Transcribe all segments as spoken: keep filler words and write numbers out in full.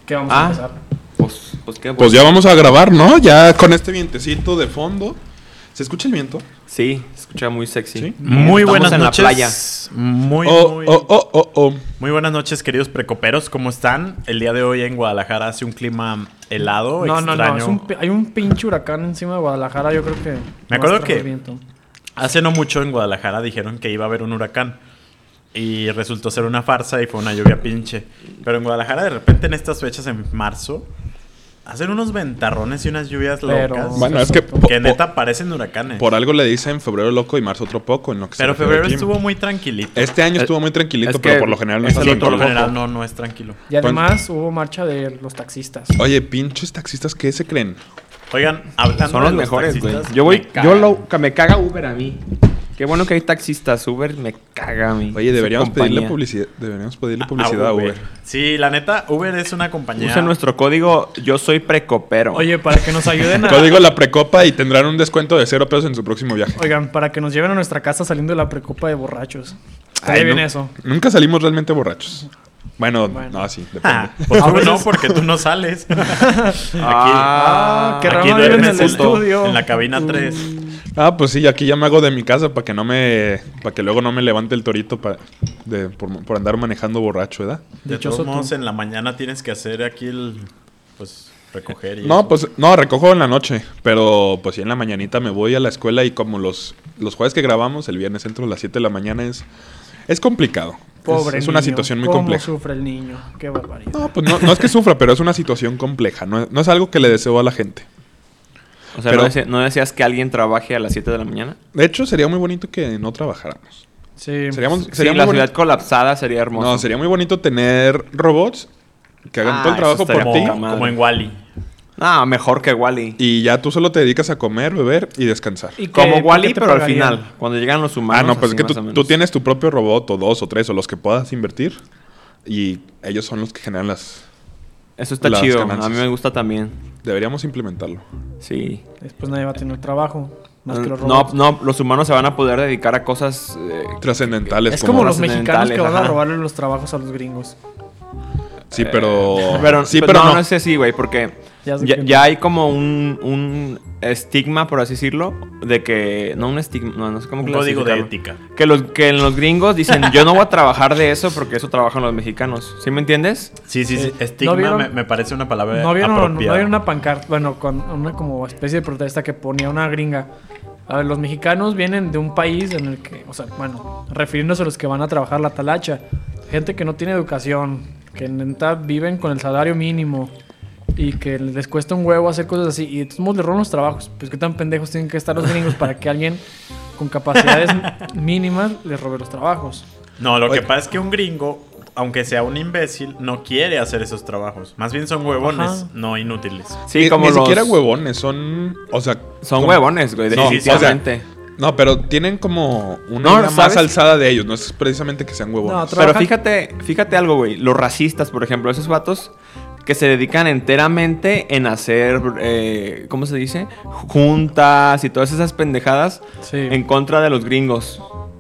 ¿Qué vamos Ah. a empezar? Pues, pues qué Pues ya vamos a grabar, ¿no? Ya con este vientecito de fondo. ¿Se escucha el viento? Sí, se escucha muy sexy. Sí. Muy Estamos buenas en la noches. playa. Muy, Oh, muy, oh, oh, oh, oh. muy buenas noches, queridos precoperos. ¿Cómo están? El día de hoy en Guadalajara hace un clima helado, No, no, extraño. no. Es un, pi- hay un pinche huracán encima de Guadalajara. Yo creo que. Me no acuerdo va a estar que- viento. Hace no mucho en Guadalajara dijeron que iba a haber un huracán. Y resultó ser una farsa y fue una lluvia pinche. Pero en Guadalajara, de repente, en estas fechas, en marzo, hacen unos ventarrones y unas lluvias Pero- locas. Bueno, es que Exacto. po- que po- neta parecen huracanes. por algo le dicen febrero loco y marzo otro poco. En lo que se Pero refiere febrero aquí. estuvo muy tranquilito. Este año estuvo muy tranquilito, es que pero por lo general no es está el bien por lo otro loco. general no, no es tranquilo. Y además hubo marcha de los taxistas. Oye, pinches taxistas, ¿qué se creen? Oigan, hablando Son de los mejores, güey. taxistas, Yo voy, me yo cagan. lo, que me caga Uber a mí. Qué bueno que hay taxistas. Uber me caga a mí. Oye, deberíamos Su pedirle compañía. publicidad, deberíamos pedirle A publicidad a Uber. Sí, la neta, Uber es una compañía. Usa nuestro código Yo Soy Precopero. Oye, para que nos ayuden a. Código la precopa y tendrán un descuento de cero pesos en su próximo viaje. Oigan, para que nos lleven a nuestra casa saliendo de la precopa de borrachos. Estaría Ay, bien no- eso. Nunca salimos realmente borrachos. Bueno, Bueno. no, sí, depende. Ah, pues tú no, porque tú no sales. Ah, qué aquí raro en duermes el justo estudio. en la cabina tres. Ah, pues sí, aquí ya me hago de mi casa para que no me... Para que luego no me levante el torito pa- de, por, por andar manejando borracho, ¿verdad? De Dichoso todos modos, tú. en la mañana tienes que hacer aquí el... Pues, recoger y No, eso. pues, no, recojo en la noche. Pero, pues sí, en la mañanita me voy a la escuela y como los, los jueves que grabamos, el viernes entro a las siete de la mañana, es... Es complicado. Pobre es, es una niño. situación muy ¿Cómo compleja. sufre el niño? Qué barbaridad. No, pues no, no es que sufra, pero es una situación compleja. No, es- no es algo que le deseo a la gente. O sea, pero- ¿no, decía- ¿no decías que alguien trabaje a las siete de la mañana? De hecho, sería muy bonito que no trabajáramos. Sí. Seríamos, Sí, sería muy la bonito- ciudad colapsada sería hermoso. No, sería muy bonito tener robots que hagan Ah, todo el trabajo eso por estaría ti. poca como, madre. como en Wall-E. No, mejor que Wally. Y ya tú solo te dedicas a comer, beber y descansar. ¿Y qué- Como por Wally, qué te pero al pagarían? final. Cuando llegan los humanos. Ah, no, pues es así que más o tú, menos. tú tienes tu propio robot o dos o tres o los que puedas invertir. Y ellos son los que generan las... Eso está las chido. ganancias. A mí me gusta también. Deberíamos implementarlo. Sí. Después nadie va a tener trabajo. Más que los No, robots. no, los humanos se van a poder dedicar a cosas. eh, Trascendentales. Es como los trascendentales, mexicanos que van a ajá. robarle los trabajos a los gringos. Sí, pero... Pero, sí, pero, pero no, no. no es así, güey, porque Ya ya, sé que ya no. hay como un, un estigma, por así decirlo, de que... No un estigma, no, no sé cómo Un código de clasificarlo. ética. Que los, que los gringos dicen, yo no voy a trabajar de eso porque eso trabajan los mexicanos. ¿Sí me entiendes? Sí, sí, sí. Eh, Estigma ¿no vieron- me, me parece una palabra ¿No vieron, ¿No apropiada. vieron una pancarta? Bueno, con una como especie de protesta que ponía una gringa. A ver, los mexicanos vienen de un país en el que, o sea, bueno, refiriéndose a los que van a trabajar la talacha. Gente que no tiene educación, que neta viven con el salario mínimo y que les cuesta un huevo hacer cosas así. Y de todos modos le roban los trabajos. Pues qué tan pendejos tienen que estar los gringos para que alguien con capacidades mínimas les robe los trabajos. No, lo Oye. que pasa es que un gringo, aunque sea un imbécil, no quiere hacer esos trabajos. Más bien son huevones, Ajá. no inútiles. Sí, ni, como ni los... siquiera huevones, son... O sea... Son como- huevones, güey, No, definitivamente. No, pero tienen como una No, idea más ¿sabes? alzada de ellos. No es precisamente que sean huevones. No, Pero trabajan- fíjate, fíjate algo, güey. Los racistas, por ejemplo, esos vatos que se dedican enteramente en hacer, eh, ¿cómo se dice? Juntas y todas esas pendejadas Sí. en contra de los gringos.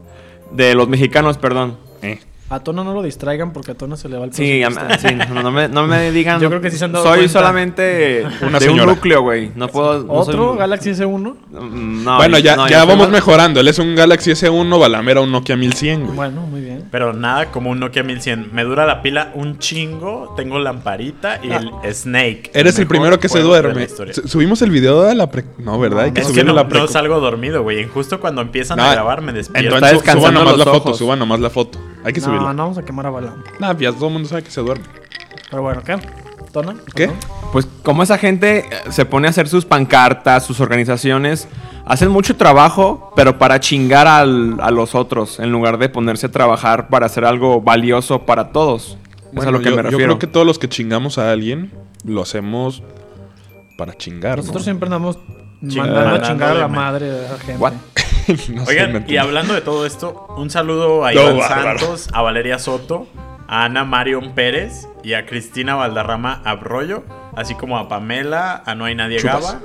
De los mexicanos, perdón. Eh. A Tona no lo distraigan porque a Tona se le va el Sí, a- presupuesto. sí, no, no me, no me digan. Yo creo que sí se han dado Soy cuenta. solamente Una de un señora. núcleo, güey. No puedo. no soy ¿Otro un- Galaxy S uno? Mm, no, bueno, ya, no, ya yo soy vamos más- mejorando. Él es un Galaxy S uno, Balamera un Nokia mil cien, güey. Bueno, muy bien. Pero nada como un Nokia mil cien. Me dura la pila un chingo, tengo lamparita y el Snake. Eres el mejor primero que se juego de la duerme. historia. Su- Subimos el video de la pre... No, ¿verdad? Hay que Es que subirle no, la pre... no salgo dormido, güey. Justo cuando empiezan No, a grabar me despierto. Entonces su- descansando suban nomás los la foto, ojos. suban nomás la foto. Hay que No, subirla. no vamos a quemar a Balam. Nah, ya todo el mundo sabe que se duerme. Pero bueno, ¿qué? ¿Tona? ¿Qué? ¿Perdón? Pues como esa gente eh, se pone a hacer sus pancartas, sus organizaciones, hacen mucho trabajo, pero para chingar al- a los otros, en lugar de ponerse a trabajar para hacer algo valioso para todos. es Bueno, a lo que yo, me yo refiero. creo que todos los que chingamos a alguien lo hacemos para chingar, Nosotros ¿no? siempre andamos Chingar, mandando a mandando chingar a la de me- madre de la gente. What? No sé, Oigan, me y entiendo. hablando de todo esto, un saludo a No, Iván bárbaro. Santos, a Valeria Soto, a Ana Marion Pérez y a Cristina Valderrama Arroyo, así como a Pamela, a No hay nadie Chupas. Gaba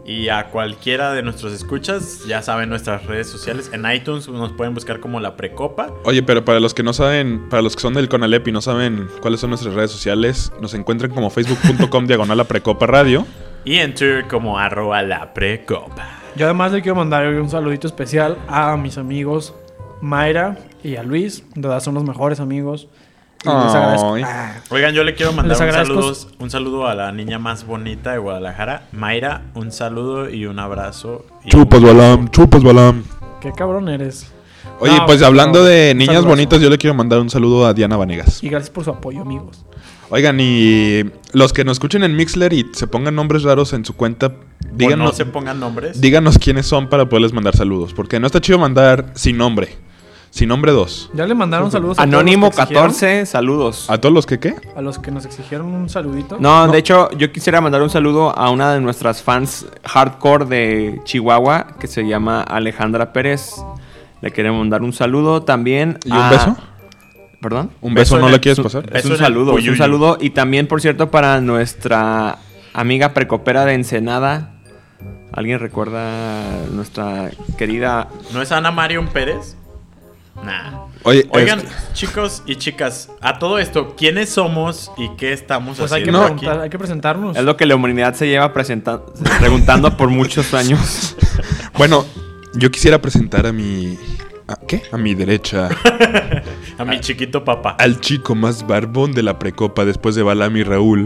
Y a cualquiera de nuestros escuchas, ya saben nuestras redes sociales. En iTunes nos pueden buscar como La Precopa. Oye, pero para los que no saben, para los que son del Conalep y no saben cuáles son nuestras redes sociales, nos encuentran como facebook punto com diagonal La Precopa Radio. Y en Twitter como arroba La Precopa. Yo además le quiero mandar un saludito especial a mis amigos Mayra y a Luis. De verdad son los mejores amigos. Y les agradezco. Ay. Ah, Oigan, yo le quiero mandar Les un agradezco. saludo, un saludo a la niña más bonita de Guadalajara, Mayra. Un saludo y un abrazo. Y Chupas, un- Balam, chupas, Balam. qué cabrón eres. Oye, No, pues hablando no, de un niñas saludazo. bonitas, yo le quiero mandar un saludo a Diana Vanegas. Y gracias por su apoyo, amigos. Oigan, y los que nos escuchen en Mixler y se pongan nombres raros en su cuenta, O no díganos, se pongan nombres. díganos quiénes son para poderles mandar saludos. Porque no está chido mandar sin nombre. Sin nombre dos. Ya le mandaron saludos a Anónimo todos los que exigieron, catorce, saludos. ¿A todos los que qué? a los que nos exigieron un saludito. No, de hecho, yo quisiera mandar un saludo a una de nuestras fans hardcore de Chihuahua, que se llama Alejandra Pérez. Le queremos mandar un saludo también. ¿Y un a- beso? ¿Perdón? ¿Un beso, Beso no en le el- quieres su- pasar? Beso Es un en el saludo, es un puyuyu. saludo. Y también, por cierto, para nuestra amiga precopera de Ensenada. ¿Alguien recuerda nuestra querida? ¿No es Ana Marion Pérez? Nah. Oye, Oigan, este- chicos y chicas, a todo esto, ¿quiénes somos y qué estamos Pues hay que, haciendo preguntar, aquí? hay que presentarnos. Es lo que la humanidad se lleva presenta- preguntando por muchos años. bueno, yo quisiera presentar a mi... ¿a ¿Qué? A mi derecha. A mi chiquito papá. Al chico más barbón de la Precopa después de Balam y Raúl.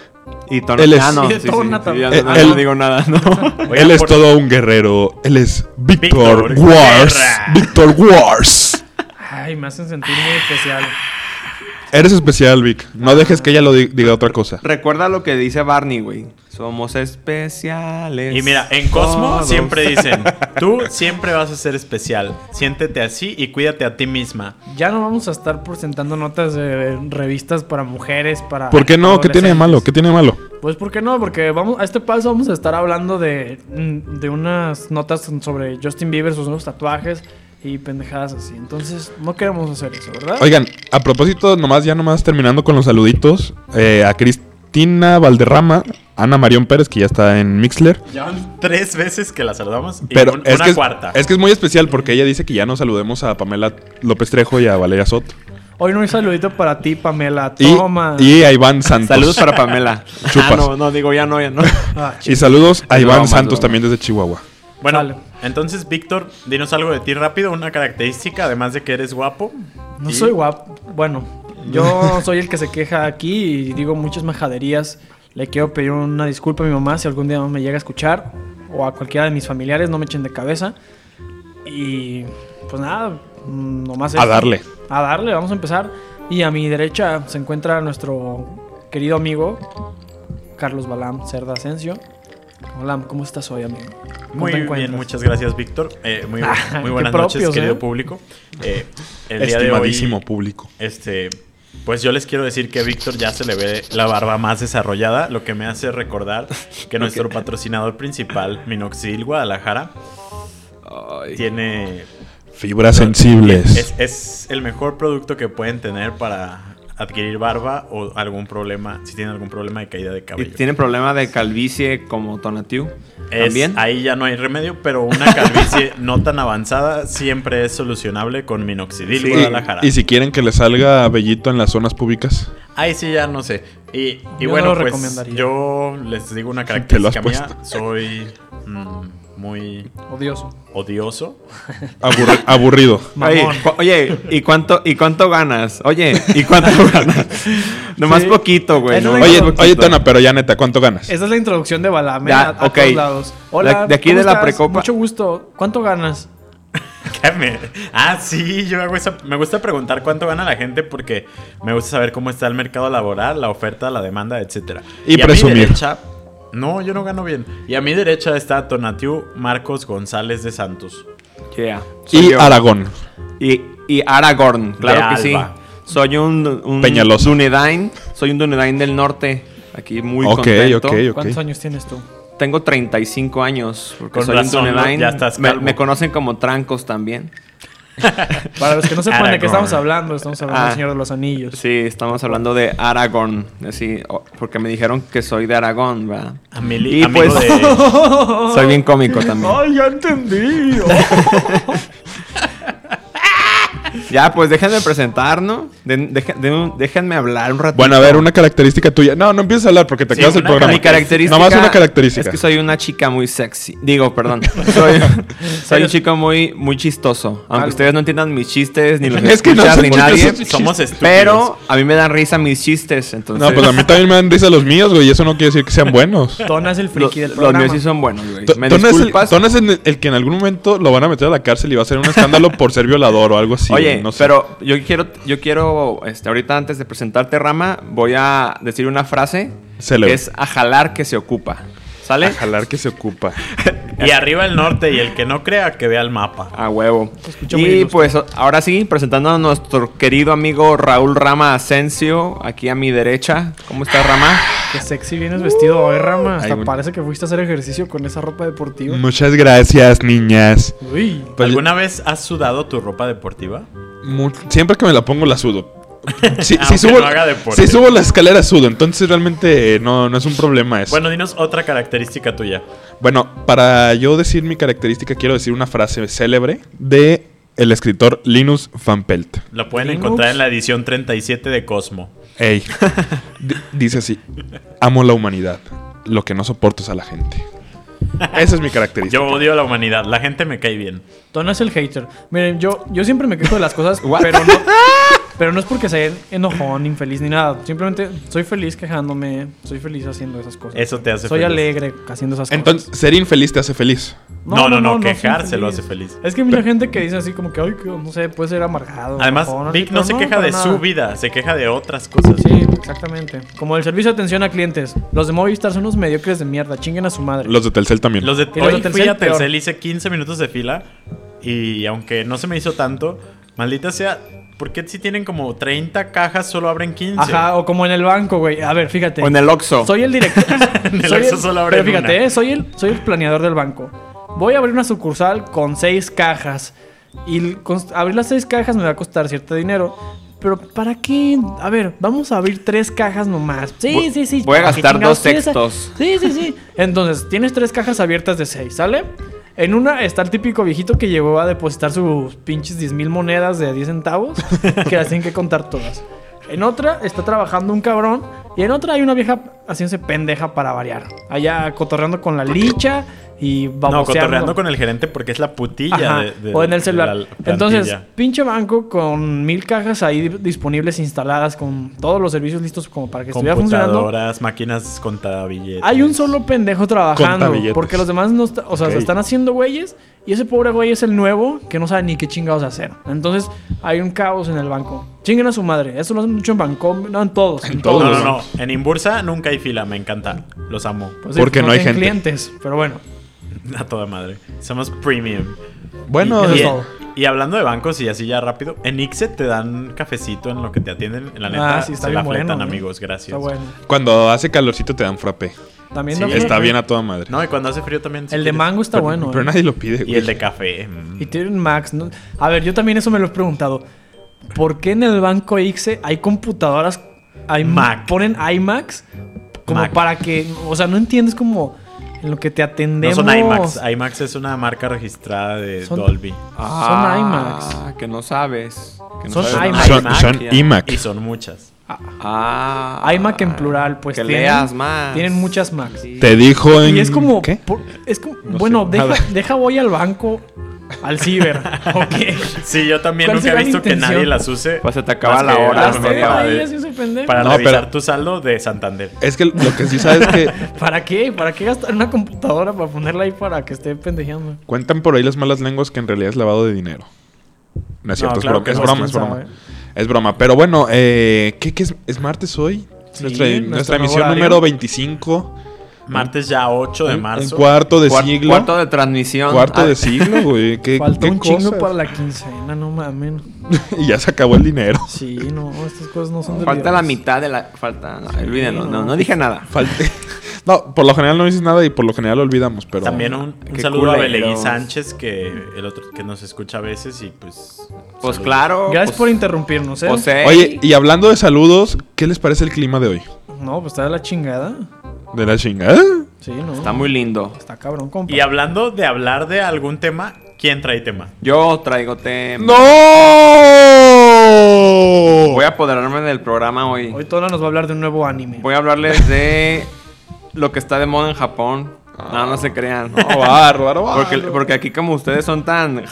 Y Tona- Él es- Ah, no, Y de sí, Tona sí, también. ya Eh, no, él- no digo nada, no. Oigan, Él es por- todo un guerrero. Él es Víctor Víctor Wars. Guerra. Víctor Wars. Ay, me hacen sentir muy especial. Eres especial, Vic. No dejes que ella lo di- diga otra cosa. Recuerda lo que dice Barney, güey. Somos especiales. Y mira, en Cosmo todos. siempre dicen, tú siempre vas a ser especial. Siéntete así y cuídate a ti misma. Ya no vamos a estar presentando notas de revistas para mujeres, para... ¿Por qué no? ¿Qué tiene de malo? adolescentes. ¿Qué tiene de malo? Pues ¿por qué no? Porque vamos a este paso vamos a estar hablando de, mm, de unas notas sobre Justin Bieber, sus nuevos tatuajes y pendejadas así. Entonces no queremos hacer eso, ¿verdad? Oigan, a propósito, nomás ya nomás terminando con los saluditos, eh, a Cristina Valderrama, Ana Marión Pérez, que ya está en Mixler. Ya van tres veces que la saludamos y Pero un- es, una que es, cuarta. es que es muy especial porque ella dice que ya no saludemos a Pamela López Trejo y a Valeria Soto. Hoy no hay saludito para ti, Pamela. Y, Toma. y a Iván Santos. Saludos para Pamela. Chupas. Ah, no, no, digo ya no, ya no. Ah, Y saludos a Es Iván broma, es Santos broma. también desde Chihuahua. Bueno, Sale. entonces, Víctor, dinos algo de ti rápido, una característica, además de que eres guapo. no Y- soy guapo. Bueno, yo soy el que se queja aquí y digo muchas majaderías. Le quiero pedir una disculpa a mi mamá si algún día me llega a escuchar. O a cualquiera de mis familiares, no me echen de cabeza. Y pues nada, mm, nomás A esto. darle. A darle, vamos a empezar. Y a mi derecha se encuentra nuestro querido amigo Carlos Balam Cerda Asensio. Hola, ¿cómo estás hoy, amigo? ¿Cómo Muy te bien, encuentras? muchas gracias, Víctor. Eh, muy, bu- Ah, muy qué buenas propios, noches, querido ¿eh? público. Eh, el día de hoy, Estimadísimo público. este, pues yo les quiero decir que a Víctor ya se le ve la barba más desarrollada, lo que me hace recordar que nuestro patrocinador principal, Minoxidil Guadalajara, Ay. tiene Fibras sensibles. Es, es el mejor producto que pueden tener para adquirir barba o algún problema, si tienen algún problema de caída de Y cabello. tiene problema de calvicie como Tonatiu. Es- También. ahí ya no hay remedio, pero una calvicie no tan avanzada siempre es solucionable con Minoxidil Sí. Guadalajara. Y si quieren que les salga vellito en las zonas públicas. Ahí sí ya no sé. Y, y Yo bueno, no lo pues recomendaría. yo les digo una Te lo has característica mía. puesto. Soy mm, muy Odioso. odioso. Aburri- aburrido. Oye, Mamón. cu- oye, ¿y cuánto, ¿y cuánto ganas? Oye, ¿y cuánto ganas? Nomás Sí. poquito, güey. Eso ¿no? es Oye, poquito. oye, Tona, pero ya neta, ¿cuánto ganas? Esa es la introducción de Balam, ¿eh? Ya, a, a ok. todos lados. Hola, De- de aquí ¿cómo de la estás? Precopa. Mucho gusto. ¿Cuánto ganas? ¿Qué me- Ah, sí, yo hago esa. Me gusta preguntar cuánto gana la gente porque me gusta saber cómo está el mercado laboral, la oferta, la demanda, etcétera. Y a mi presumir. derecha- no, yo no gano bien. Y a mi derecha está Tonatiu Marcos González de Santos. Yeah, soy Y yo. Aragón. Y, y Aragorn, claro De que sí. Alba. Soy un, un Peñaloso. Dunedain. Soy un Dunedain del norte. Aquí muy Ok, contento. ok, ok. ¿Cuántos años tienes tú? Tengo treinta y cinco años. Porque Con soy razón, un Dunedain. ¿no? Ya estás me, calvo. me conocen como Trancos también. Para los que no sepan de qué Aragorn. estamos hablando, estamos hablando Ah. del Señor de los Anillos. Sí, estamos hablando de Aragorn. Sí, oh, porque me dijeron que soy de Aragón, ¿verdad? Amili- Y amigo pues- de... Soy bien cómico también. Ay, ya entendí. Ya, pues déjenme presentar, ¿no? De- deje- de- déjenme hablar un ratito. Bueno, a ver, una característica tuya. No, no empieces a hablar porque te Sí, quedas el una programa. Mi característica. Nomás una característica. Es que soy una chica muy sexy. Digo, perdón. Soy, soy un chico muy, muy chistoso. Aunque Algo. ustedes no entiendan mis chistes, ni los Es que no escuchas, son ni chistes, nadie. son Somos estúpidos. Pero a mí me dan risa mis chistes. Entonces, No, pues a mí también me dan risa los míos, güey. Y eso no quiere decir que sean buenos. Tona es el lo- friki del los programa. míos sí son buenos, güey. To- ¿Me Tona es, el, disculpas? Tona es el, el que en algún momento lo van a meter a la cárcel y va a hacer un escándalo por ser violador o algo así. Oye, güey, no sé. pero yo quiero, yo quiero, este, ahorita antes de presentarte, Rama, voy a decir una frase Célebre. que es a jalar que se ocupa. ¿Sale? A jalar que se ocupa. Y arriba el norte y el que no crea que vea el mapa. A huevo. escucha muy Y ilustre. pues ahora sí, presentando a nuestro querido amigo Raúl Rama Asensio, aquí a mi derecha. ¿Cómo estás, Rama? Qué sexy vienes vestido hoy, Rama. Hasta Ay, güey. parece que fuiste a hacer ejercicio con esa ropa deportiva. Muchas gracias, niñas. Uy. Pues, ¿Alguna vez has sudado tu ropa deportiva? mu- siempre que me la pongo la sudo. Si, si Aunque subo, no haga deporte. si subo la escalera sudo, entonces realmente eh, no, no es un problema eso. Bueno, dinos otra característica tuya. Bueno, para yo decir mi característica, quiero decir una frase célebre de el escritor Linus Van Pelt. Lo pueden Linux. encontrar en la edición treinta y siete de Cosmo. Ey, di- dice así: amo la humanidad, lo que no soporto es a la gente. Esa es mi característica. Yo odio a la humanidad. La gente me cae bien. Tona es el hater. Miren, yo, yo siempre me quejo de las cosas, What? pero no, pero no es porque sea enojón, infeliz ni nada. Simplemente soy feliz quejándome, soy feliz haciendo esas cosas. Eso te hace soy feliz. alegre haciendo esas cosas. Entonces, ser infeliz te hace feliz. No, no, no, soy quejarse lo feliz. hace feliz. Es que hay mucha gente que dice así como que, ay, que, no sé, puede ser amargado. Además, enojón, así, Vic pero no se queja para de nada. su vida, se queja de otras cosas. Sí, exactamente. Como el servicio de atención a clientes. Los de Movistar son unos mediocres de mierda. Chinguen a su madre. Los de Telcel también. Los de Y los hoy de Telcel, fui a peor. Telcel, hice quince minutos de fila y aunque no se me hizo tanto, maldita sea, ¿por qué si tienen como treinta cajas solo abren quince? Ajá, o como en el banco, güey. A ver, fíjate. O en el Oxxo. Soy el director. En el soy Oxxo solo abren Pero fíjate, una. eh, soy el, soy el planeador del banco. Voy a abrir una sucursal con seis cajas. Y el cons- abrir las seis cajas me va a costar cierto dinero. Pero ¿para qué? A ver, vamos a abrir tres cajas nomás. Sí, Voy- sí, sí. voy a ¿para qué gastar chingados dos quieres a- textos. Sí, sí, sí. Entonces, tienes tres cajas abiertas de seis, ¿sale? En una está el típico viejito que llegó a depositar sus pinches diez mil monedas de diez centavos. Que las tienen que contar todas. En otra está trabajando un cabrón. Y en otra hay una vieja haciéndose pendeja para variar. Allá cotorreando con la licha y No, baboseando. cotorreando con el gerente porque es la putilla Ajá, de, de- o en el de celular. la Entonces, plantilla. pinche banco con mil cajas ahí disponibles, instaladas, con todos los servicios listos como para que estuviera funcionando. Computadoras, máquinas contabilletes. Hay un solo pendejo trabajando. Contabilletes. Porque los demás no está- o sea, Ok. se están haciendo güeyes. Y ese pobre güey es el nuevo que no sabe ni qué chingados hacer. Entonces, hay un caos en el banco. Chinguen a su madre. Eso lo hacen mucho en banco. No, en todos. En, En todos. No, todos. no, no. En Inbursa nunca hay fila, me encanta. Los amo. Pues sí, Porque no hay tienen gente. clientes. Pero bueno. A toda madre. Somos premium. Bueno, Eso y, es y- todo. y hablando de bancos y así ya rápido, en Ixe te dan cafecito en lo que te atienden. En la neta, Ah, sí, está se bien la fletan, bueno, ¿eh? amigos. Gracias. Está bueno. cuando hace calorcito te dan frappé. También Sí, da Está bueno. bien a toda madre. No, y cuando hace frío también. si El de quieres. mango está pero, bueno. pero eh. nadie lo pide, Y güey. el de café. mm. Y tienen Max, ¿no? A ver, yo también eso me lo he preguntado. ¿Por qué en el banco Ixe hay computadoras, hay Mac. ponen iMacs como Mac. para que, o sea, no entiendes como en lo que te No atendemos? son IMAX. IMAX es una marca registrada de Son- Dolby. Ah, iMacs. que no sabes. Que no Son sabes iMacs. nada. Son, son iMac. Y son muchas. Ah. iMac en plural, pues que tienen, leas más. tienen muchas Macs. Sí. Te dijo en... Y es como, ¿Qué? por- es como, No bueno, sé, deja, nada. deja voy al banco, al ciber, ¿ok? Sí, yo también ¿Cuál nunca he será la visto que intención? nadie las use. Pues se te acaba más la que hora, a lo Las mejor media tengo para, ahí, de- así soy pendejo. para No, revisar pero- tu saldo de Santander. Es que lo que sí sabes es que ¿Para qué? ¿Para qué gastar una computadora para ponerla ahí para que esté pendejeando? cuentan por ahí las malas lenguas que en realidad es lavado de dinero. No es cierto, No, es claro broma, que es no, broma, quién es broma. sabe. Es broma. Pero bueno, eh, ¿qué, qué es? ¿Es martes hoy? Sí, nuestra nuestro nuestra nuevo emisión horario. número veinticinco. Martes ya ocho de Un- marzo. Un cuarto de Cuar- siglo. Cuarto de transmisión. Cuarto Ah, de siglo, güey. ¿Qué, Falta qué un chingo cosas? para la quincena, no mames. Y ya se acabó el dinero. Sí, no, estas cosas no son de Falta la viernes. mitad de la. Falta. No, olvídenlo. No, no dije nada. Falte- No, por lo general no dices nada y por lo general lo olvidamos, pero... También un, un Qué saludo a culeros. Belegui Sánchez, que el otro que nos escucha a veces y pues... Pues saludos. claro. Gracias pues, por interrumpirnos, ¿eh? pues, eh, Oye, y hablando de saludos, ¿qué les parece el clima de hoy? No, pues está de la chingada. ¿De la chingada? Sí, no. Está muy lindo. Está cabrón, compa. Y hablando de hablar de algún tema, ¿quién trae tema? Yo traigo tema. ¡No! Voy a apoderarme del programa hoy. Hoy Tona nos va a hablar de un nuevo anime. Voy a hablarles de lo que está de moda en Japón. No, no se crean. No, bárbaro, Porque, bárbaro. porque aquí como ustedes son tan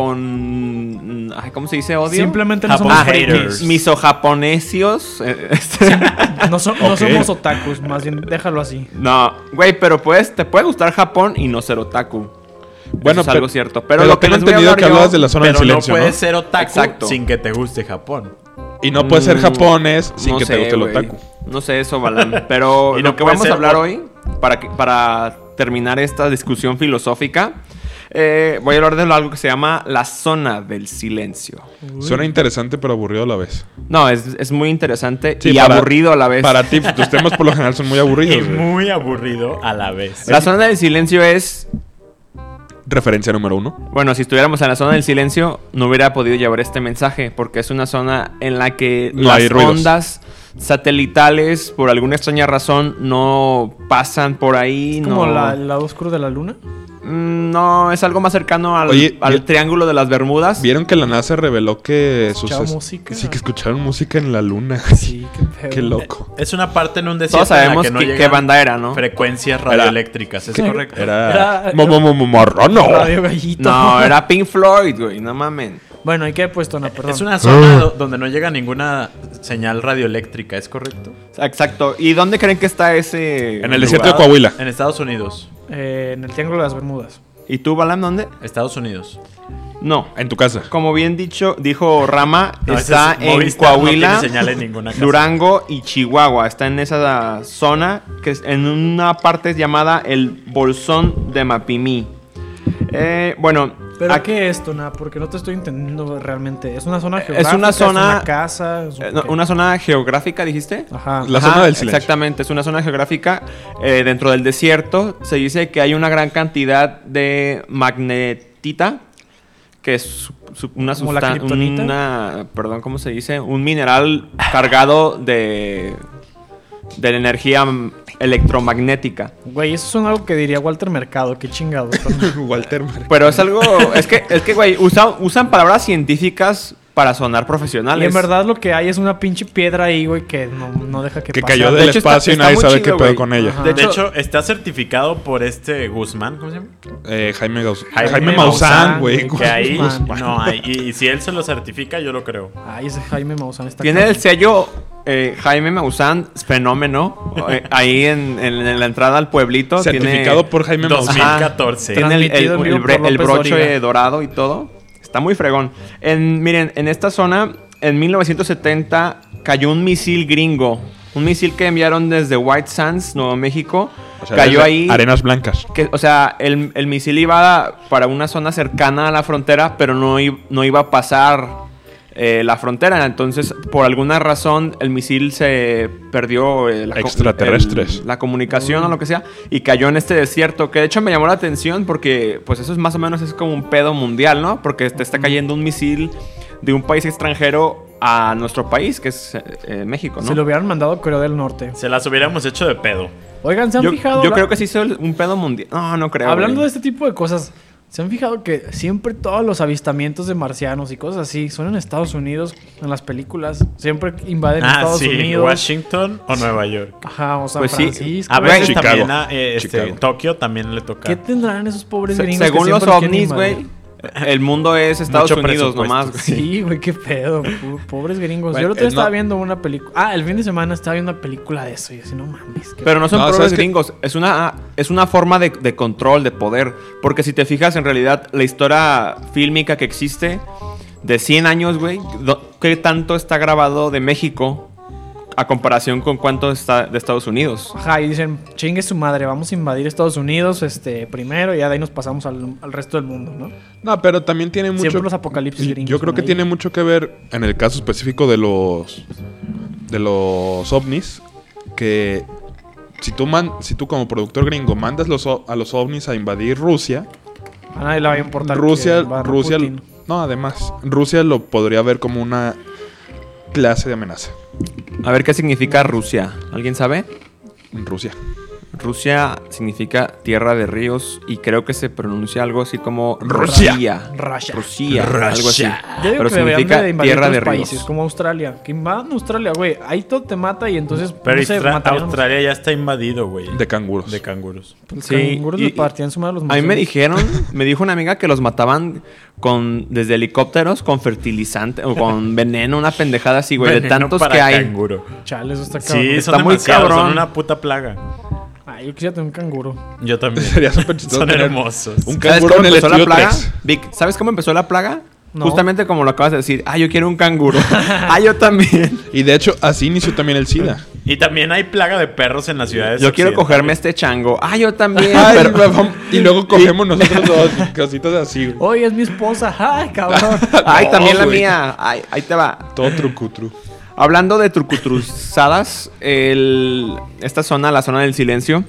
Japón... ay, ¿cómo se dice odio? Simplemente no Japón somos haters. frikis. Misojaponesios. eh, este- No, so- no Ok. somos otakus, más bien déjalo así. No, güey, pero puedes, te puede gustar Japón y no ser otaku. Bueno, Eso es algo cierto. Pero, Pero lo que tengo les voy a entendido hablar que yo- hablabas de la zona Pero del no silencio, puedes ¿no? ser otaku Exacto. sin que te guste Japón. Y no puedes ser Mm, japonés sin no que te sé, guste el güey. otaku. No sé eso, Balan. Pero Y lo no que puede vamos a ser hablar o- hoy, para, que- para terminar esta discusión filosófica, eh, voy a hablar de algo que se llama la zona del silencio. Suena interesante pero aburrido a la vez. No, es, es muy interesante Sí, y para- aburrido a la vez. Para ti, tus temas por lo general son muy Y aburridos. güey. muy aburrido a la vez. La zona del silencio es... Referencia número uno. Bueno, si estuviéramos en la zona del silencio, no hubiera podido llevar este mensaje, porque es una zona en la que No las hay ruidos. ondas satelitales, por alguna extraña razón, no pasan por ahí. Como no, la- el lado oscuro de la luna. Mm, no, es algo más cercano al, Oye, al vi- triángulo de las Bermudas. ¿Vieron que la NASA reveló que sus... ¿Escuchaba música? Sí, que escucharon música en la luna. Sí, qué pedo. Qué loco. Es una parte en un desierto Todos sabemos en la qué, que no qué llegan banda era, ¿no? frecuencias radioeléctricas. ¿Es ¿Qué? correcto? Era... Era- Mo- mo- mo- mo- marrano. Radio Gallito. No, era Pink Floyd, güey, no mamen. Bueno, ¿y qué he puesto, Ana? Perdón. Es una zona do- donde no llega ninguna señal radioeléctrica, ¿es correcto? Exacto. ¿Y dónde creen que está ese En el desierto de lugar? Coahuila. En Estados Unidos. Eh, en el Triángulo de las Bermudas. ¿Y tú, Balam, dónde? Estados Unidos. No. En tu casa. Como bien dicho, dijo Rama, No, está ese es en Movistar, no Coahuila, tiene señal en ninguna casa. Durango y Chihuahua. Está en esa zona, que es en una parte llamada el Bolsón de Mapimí. Eh, bueno, ¿Pero aquí- qué es, Tona? Porque no te estoy entendiendo realmente. ¿Es una zona Es geográfica? una zona- ¿Es una casa? ¿Es un eh, no, qué? una zona geográfica, dijiste. Ajá. La zona del silencio. Exactamente, es una zona geográfica eh, dentro del desierto. Se dice que hay una gran cantidad de magnetita, que es su- su- una ¿Como la sustancia, kriptonita? una, perdón, ¿cómo se dice? Un mineral cargado de de la energía mm, electromagnética. Güey, eso son algo que diría Walter Mercado. Qué chingado. Tona. Walter Mar- Pero es algo, es que, es que, güey, usa- usan palabras científicas para sonar profesionales. Y en verdad lo que hay es una pinche piedra ahí, güey, que no, no deja que Que pase. cayó De del hecho, está- espacio y está nadie muy sabe chido, qué pedo güey. con ella. Ajá. De De hecho- hecho, está certificado por este Guzmán, ¿cómo se llama? Eh, Jaime, Gaus- Jaime Jaime, Maussan, Maussan, güey. güey, Que ahí Guzmán. no hay. Y, y si él se lo certifica, yo lo creo. Ay, ese Jaime Maussan está Tiene el cabrón. sello eh, Jaime Maussan, fenómeno, eh, ahí en, en- en la entrada al pueblito. Certificado tiene, por Jaime dos Maussan. mil Ajá. catorce. tiene el, el- Transmitido en el vivo bre- por el López broche Dóriga. dorado y todo. Está muy fregón. En, miren, en esta zona, en mil novecientos setenta, cayó un misil gringo. Un misil que enviaron desde White Sands, Nuevo México. O sea, cayó desde ahí. Arenas Blancas. Que, o sea, el, el misil iba para una zona cercana a la frontera, pero no, i- no iba a pasar eh, la frontera. Entonces, por alguna razón, el misil se perdió eh, la, co- Extraterrestres. el- la comunicación o lo que sea y cayó en este desierto. Que de hecho me llamó la atención porque, pues, eso es más o menos es como un pedo mundial, ¿no? Porque te está cayendo un misil de un país extranjero a nuestro país, que es eh, eh, México, ¿no? Se lo hubieran mandado a Corea del Norte. Se las hubiéramos hecho de pedo. Oigan, ¿se han Yo, fijado? yo habla- creo que sí hizo un pedo mundial. No, no creo. Hablando güey. de este tipo de cosas, ¿se han fijado que siempre todos los avistamientos de marcianos y cosas así son en Estados Unidos, en las películas? Siempre invaden Ah, Estados sí. Unidos. ¿Washington o Nueva York? Ajá, o San Pues sí. Francisco. A güey. veces Chicago. también a eh, este, Chicago. Tokio también le toca. ¿Qué tendrán esos pobres Se- gringos que según los siempre quieren ovnis, invadir? güey, el mundo es Estados Mucho Unidos presupuesto. nomás, güey. Sí, güey, qué pedo. po- Pobres gringos. Bueno, Yo el otro día eh, estaba no- viendo una película. Ah, el fin de semana estaba viendo una película de eso. Y así, no mames. qué- Pero no son No, pobres ¿sabes qué? gringos, es una, es una forma de, de control, de poder. Porque si te fijas, en realidad, la historia fílmica que existe de cien años, güey, do- ¿qué tanto está grabado de México a comparación con cuánto está de Estados Unidos? Ajá, y dicen, chingue su madre, vamos a invadir Estados Unidos este, primero y ya de ahí nos pasamos al, al resto del mundo, ¿no? No, pero también tiene mucho... Siempre los apocalipsis gringos. Yo creo son que ahí. tiene mucho que ver en el caso específico de los de los ovnis que si tú, man, si tú como productor gringo mandas los, o- a los ovnis a invadir Rusia, A nadie le va a importar. Rusia, que barra Rusia, Putin. no, además, Rusia lo podría ver como una clase de amenaza. A ver qué significa Rusia. ¿Alguien sabe? Rusia. Rusia significa tierra de ríos y creo que se pronuncia algo así como Rusia. Rusia. Rusia. Rusia, algo así. Yo digo Pero que deberían significa de invadir tierra otros de países, ríos. como Australia. Que invadan Australia, güey. Ahí todo te mata y entonces. Pero no sé, Austra- matarían a- Australia ya está invadido, güey. De canguros. De canguros. Los Sí, canguros y- le partían su madre a los A mí me marcianos. dijeron, me dijo una amiga que los mataban con desde helicópteros con fertilizante o con veneno, una pendejada así, güey, de Veneno tantos para que hay. canguro. Chale, eso está cabrón. Sí, Está son muy demasiados, cabrón. son una puta plaga. Ay, yo quisiera tener un canguro. Yo también. Sería súper chistoso Son tener hermosos. un ¿Sabes canguro cómo en el empezó la estudio plaga? tres. Vic, ¿sabes cómo empezó la plaga? No. Justamente como lo acabas de decir. Ah, yo quiero un canguro. Ah, yo también. Y de hecho, así inició también el SIDA. Y también hay plaga de perros en las ciudades. Yo quiero occidentales. cogerme este chango. Ah, yo también. Ay, pero- vamos- y luego cogemos nosotros dos cositas así, güey. Oye, es mi esposa. Ay, cabrón. Ay, No, también la güey. mía. Ay, ahí te va. Todo trucutru. Hablando de trucutruzadas, el, esta zona, la zona del silencio.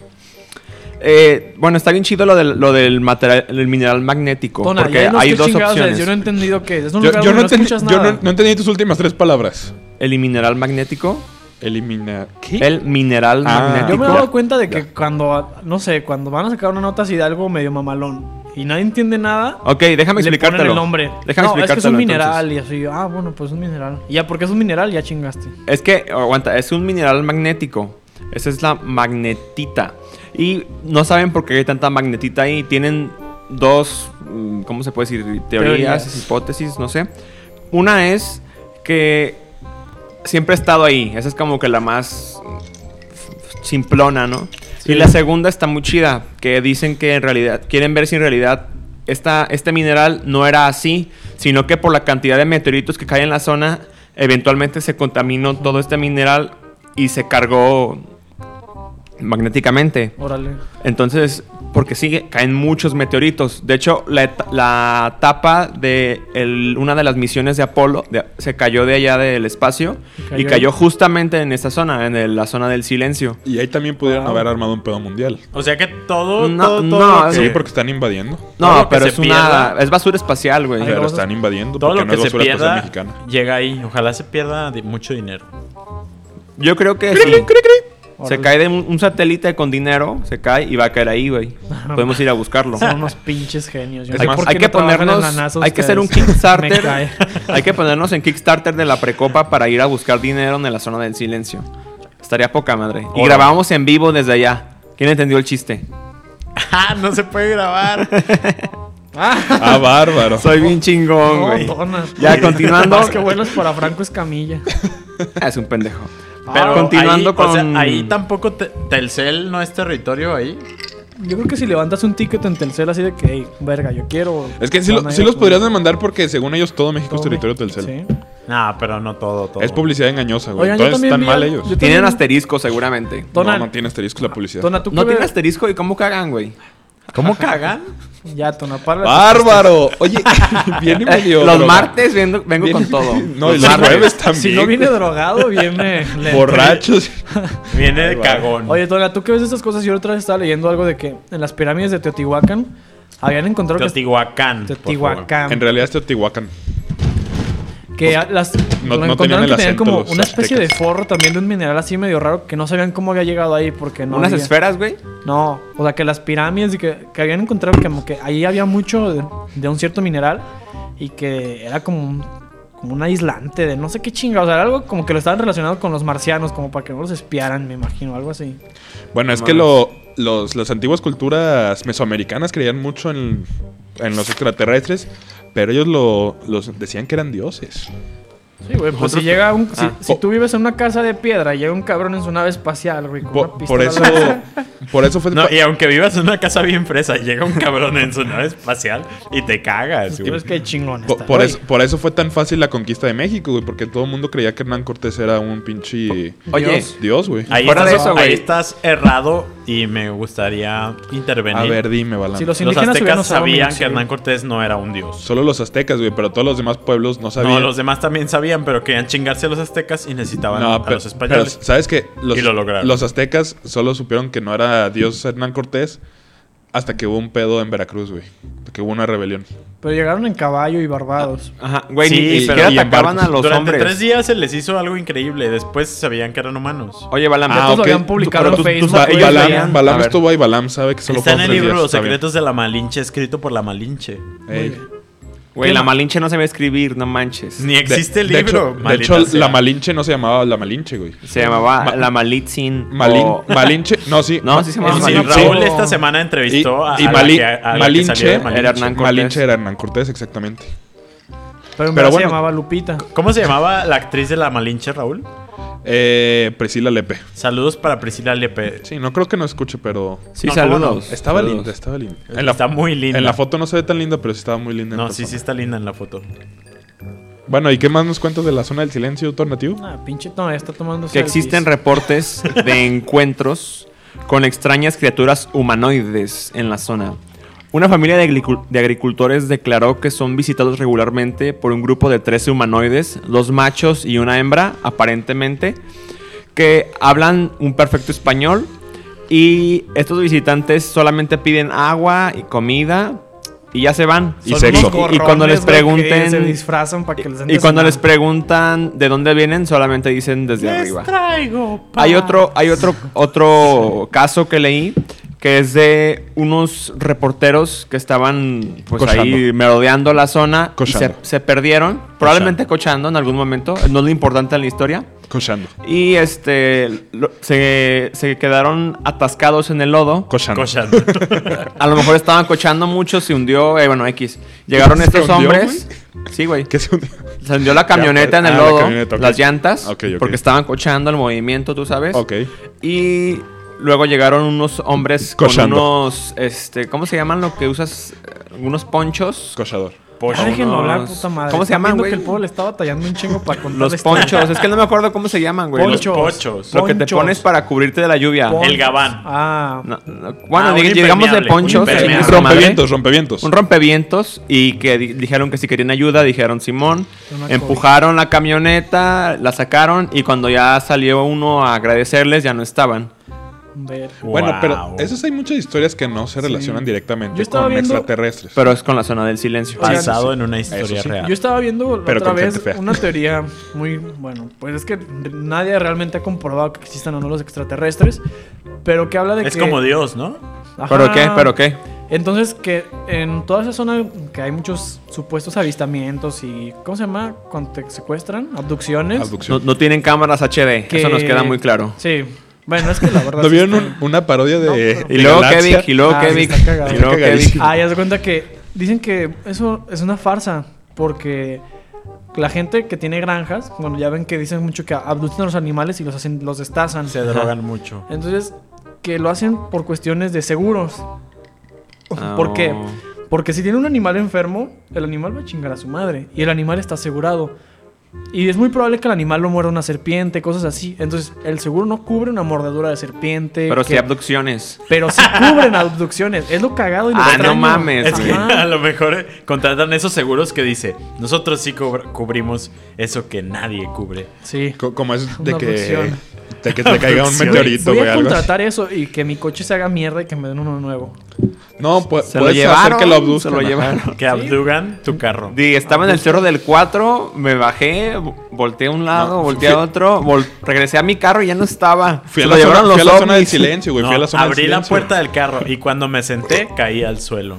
Eh, bueno, está bien chido lo del, lo del material, el mineral magnético. Tona, porque ya dinos hay qué dos chingados es. opciones. Yo no he entendido qué es. Es un Yo, lugar yo donde no, no, entendí, escuchas yo nada. no, no entendí tus últimas tres palabras. El mineral magnético. Elimina. ¿Qué? El mineral Ah. magnético. Yo me he dado cuenta de que cuando, no sé, cuando van a sacar una nota así de algo medio mamalón y nadie entiende nada, Ok, déjame le explicártelo. ponen el nombre. Déjame no, es que es explicártelo. un entonces. mineral y así. Ah, bueno, pues es un mineral. Y ya, porque es un mineral, ya chingaste. Es que, aguanta, es un mineral magnético. Esa es la magnetita. Y no saben por qué hay tanta magnetita ahí. Tienen dos, mm, ¿cómo se puede decir? Teorías, Teorías. hipótesis, no sé. Una es que siempre ha estado ahí. Esa es como que la más simplona, ¿no? Sí. Y la segunda está muy chida. Que dicen que en realidad, quieren ver si en realidad esta, este mineral no era así, sino que por la cantidad de meteoritos que caen en la zona, eventualmente se contaminó todo este mineral y se cargó magnéticamente. Órale. Entonces, porque sí, caen muchos meteoritos. De hecho, la, eta- la tapa de el- una de las misiones de Apolo de- se cayó de allá del espacio Cayó. y cayó justamente en esa zona, en el- la zona del silencio. Y ahí también pudieron Wow. haber armado un pedo mundial. O sea que todo, No, todo, todo no, lo que- Sí, porque están invadiendo. Todo lo No, que pero se es una pierda- es basura espacial, güey. Ay, Pero vamos a- están invadiendo todo porque lo no que es se basura espacial pierda mexicana. llega ahí. Ojalá se pierda de mucho dinero. Yo creo que sí. Se cae de un, un satélite con dinero, se cae y va a caer ahí, güey. Podemos ir a buscarlo. Son unos pinches genios. Yo Es no sé más, por Hay qué que no trabajan en ponernos, la NASA hay que hacer un ustedes. Me Kickstarter. cae. Hay que ponernos en Kickstarter de la precopa para ir a buscar dinero en la zona del silencio. Estaría poca madre. Y Órale. grabamos en vivo desde allá. ¿Quién entendió el chiste? ¡Ah! No se puede grabar. Ah, bárbaro. Soy bien chingón, No, güey. Tona. Ya, continuando. Más que vuelos para Franco Escamilla. Es un pendejo. Pero continuando ahí, con... o sea, ahí tampoco te- Telcel no es territorio ahí. Yo creo que si levantas un ticket en Telcel así de que, hey, verga, yo quiero. Es que sí, lo- Van a sí ir los a- podrías demandar porque según ellos todo México es todo territorio México. Telcel. Sí. Nah, pero no todo, todo. Es publicidad engañosa, güey. Oigan, yo Entonces también están vi mal algo- ellos. yo Tienen también- asterisco seguramente. Tona, No, no tiene asterisco la publicidad. Tona, ¿tú No qué tiene ves? asterisco y cómo cagan, güey. ¿Cómo cagan? Ya, Tona, para. ¡Bárbaro! Oye, viene medio. Los droga- martes vengo, vengo viene- con todo. No, y Los los martes. jueves también. Si no viene drogado, viene. le- Borrachos. Viene de Ahí va. cagón. Oye, Tona, ¿tú qué ves de estas cosas? Yo otra vez estaba leyendo algo de que en las pirámides de Teotihuacán habían encontrado que. Teotihuacán. por favor. Teotihuacán. En realidad es Teotihuacán. Que a- las No- lo no encontraron tenían el que tenían acento como los una especie de aztecas. forro también de un mineral así medio raro que no sabían cómo había llegado ahí porque no Unas había- esferas, güey. No, o sea que las pirámides y que, que habían encontrado que como que ahí había mucho de, de un cierto mineral y que era como un, como un aislante de no sé qué chinga, o sea, era algo como que lo estaban relacionado con los marcianos como para que no los espiaran, me imagino, algo así. Bueno, es que lo, los, las antiguas culturas mesoamericanas creían mucho en, en los extraterrestres, pero ellos lo, los decían que eran dioses. Sí, güey, pues si Nosotros- llega un... Si, Ah. si tú vives en una casa de piedra y llega un cabrón en su nave espacial, güey, con Por, una por pistola eso, láser, por eso fue... No, y aunque vivas en una casa bien fresa, llega un cabrón en su nave espacial y te cagas, güey. Pero es que chingón po- está. por, Oye, eso, por eso fue tan fácil la conquista de México, güey. Porque todo el mundo creía que Hernán Cortés era un pinche... Oye, Dios. Dios, güey. Ahí, Fuera estás, de eso, güey. ahí estás errado y me gustaría intervenir. A ver, dime, Balam. Si los Los indígenas hubieran aztecas usado sabían mil, que Hernán Cortés no era un dios. Solo los aztecas, güey. Pero todos los demás pueblos no sabían. No, los demás también sabían, pero querían chingarse a los aztecas y necesitaban No, a pero, los españoles. pero, ¿sabes qué? Los, Y lo lograron. los aztecas solo supieron que no era Dios Hernán Cortés hasta que hubo un pedo en Veracruz, güey. Hasta que hubo una rebelión. Pero llegaron en caballo y barbados. Ajá, güey, Sí, ni, ni pero- siquiera y en atacaban a barcos. los Durante hombres. tres días se les hizo algo increíble. Después sabían que eran humanos. Oye, Balam, Ya todos lo habían publicado pero en tú- tú Facebook, sabes- güey, ellos Balam, veían- Balam a ver. estuvo ahí, Balam sabe que solo Está en fueron el tres libro días, Los está bien. secretos de la Malinche, escrito por la Malinche. Ey. Güey, la Malinche no se ve escribir, no manches. Ni existe el de libro. hecho, de maldita hecho sea. la Malinche no se llamaba la Malinche, güey. Se llamaba Ma- la Malitzin. Malin, o- Malinche, no, sí. No, sí se llamaba Sí, Sí, Malinche. Raúl Sí. esta semana Y, entrevistó a, y a Mali- la que, a la que salió Malinche, de Malinche. era Hernán Cortés. Malinche era Hernán Cortés, exactamente. Pero en Pero verdad bueno. se llamaba Lupita. ¿Cómo se llamaba la actriz de la Malinche, Raúl? Eh, Priscila Lepe. Saludos para Priscila Lepe. Sí, no creo que nos escuche, pero Sí, No, ¿cómo saludos. estaba saludos. linda, estaba linda. Está muy linda. En la foto no se ve tan linda, pero sí estaba muy linda. en No, sí, persona. sí está linda en la foto. Bueno, ¿y qué más nos cuentas de la zona del silencio alternativo? Ah, pinche no, ya está tomando Que existen selfies. reportes de encuentros con extrañas criaturas humanoides en la zona. Una familia de, agricu- de agricultores declaró que son visitados regularmente por un grupo de trece humanoides, dos machos y una hembra, aparentemente, que hablan un perfecto español. Y estos visitantes solamente piden agua y comida y ya se van. Y Son sexo. unos Y cuando les gorrones, güey, que pregunten- se disfrazan para que les den Y de cuando cenar. les preguntan de dónde vienen, solamente dicen desde arriba. traigo Hay otro, hay otro, otro caso que leí que es de unos reporteros que estaban pues Cochando. ahí merodeando la zona y se, Cochando. se perdieron, probablemente cochando en algún momento, no es lo importante en la historia. Cochando. Y este lo- se, se quedaron atascados en el lodo. Cochando. Cochando. A lo mejor estaban cochando mucho, se hundió, eh, bueno, X. Llegaron ¿Se estos hundió, hombres. Sí, güey. ¿Qué se hundió? Se hundió la camioneta en el Ah, la lodo, camioneta, ok. las llantas, Ok, ok. porque estaban cochando el movimiento, tú sabes. Ok. Y luego llegaron unos hombres Cochando. con unos, este, ¿cómo se llaman lo que usas? Eh, Unos ponchos. Cochador. Pollo. Ah, déjenlo hablar, unos- puta madre. ¿Cómo se Están llaman, viendo güey? que el pueblo le estaba tallando un chingo para contar Los la historia. ponchos, es que no me acuerdo cómo se llaman, güey. Los- Ponchos. pochos. Lo que te Ponchos. pones para cubrirte de la lluvia. Ponchos. El gabán. Ah, No, no, bueno, Ah, un dig- digamos de impermeable, ponchos. un impermeable. chingue su madre. Rompevientos, rompevientos. Un rompevientos y que di- dijeron que si querían ayuda, dijeron Simón, Una empujaron la camioneta, la sacaron y cuando ya salió uno a agradecerles ya no estaban. ver. Bueno, Wow. pero esas hay muchas historias que no se relacionan directamente Yo estaba con viendo- extraterrestres. Pero es con la zona del silencio. Oigan, Basado en una historia Eso sí. real. Yo estaba viendo la Pero otra con vez gente fea. una teoría muy, bueno, pues es que nadie realmente ha comprobado que existan o no los extraterrestres, pero que habla de Es que... como Dios, ¿no? Ajá. ¿Pero qué? ¿Pero qué? Entonces que en toda esa zona que hay muchos supuestos avistamientos y... ¿Cómo se llama? Cuando te secuestran, abducciones. No, Abducción. no tienen cámaras H D, que- eso nos queda muy claro. Sí. Bueno, es que la verdad... ¿No sí vieron está- un- una parodia de, No, pero- de Y luego Galaxia? Kevin, y luego Ah, sí, Kevin, está cagado. y luego Está Kevin. cagadísimo. Ah, ya se cuenta que dicen que eso es una farsa porque la gente que tiene granjas, bueno, ya ven que dicen mucho que abducen a los animales y los hacen, los destazan. Se drogan mucho. Entonces, que lo hacen por cuestiones de seguros. ¿Por qué? Oh. Porque si tiene un animal enfermo, el animal va a chingar a su madre y el animal está asegurado. Y es muy probable que el animal lo muerda una serpiente, cosas así. Entonces, el seguro no cubre una mordedura de serpiente. Pero que- sí abducciones. pero sí cubren abducciones. Es lo cagado y lo Ah, no extraño. mames. Es que Ajá. a lo mejor eh, contratan esos seguros que dice, nosotros sí cubr- cubrimos eso que nadie cubre. Sí. Co- Como es de Una que, abducción. de que te caiga un Abducción. meteorito, Voy güey. a algo así. contratar eso y que mi coche se haga mierda y que me den uno nuevo. No, pu- Se lo puedes hacer llevaron, que lo se abduzcan. lo ajá. llevaron. Que abdugan tu carro. Di, estaba en el cerro del cuatro, me bajé, vo- volteé a un lado, No, volteé fui- a otro, vol- regresé a mi carro y ya no estaba. Fui a Se la, lo zona, llevaron fui a los la zona del ovnis. silencio, güey. No, Fui a la zona del abrí la silencio. puerta del carro y cuando me senté caí al suelo.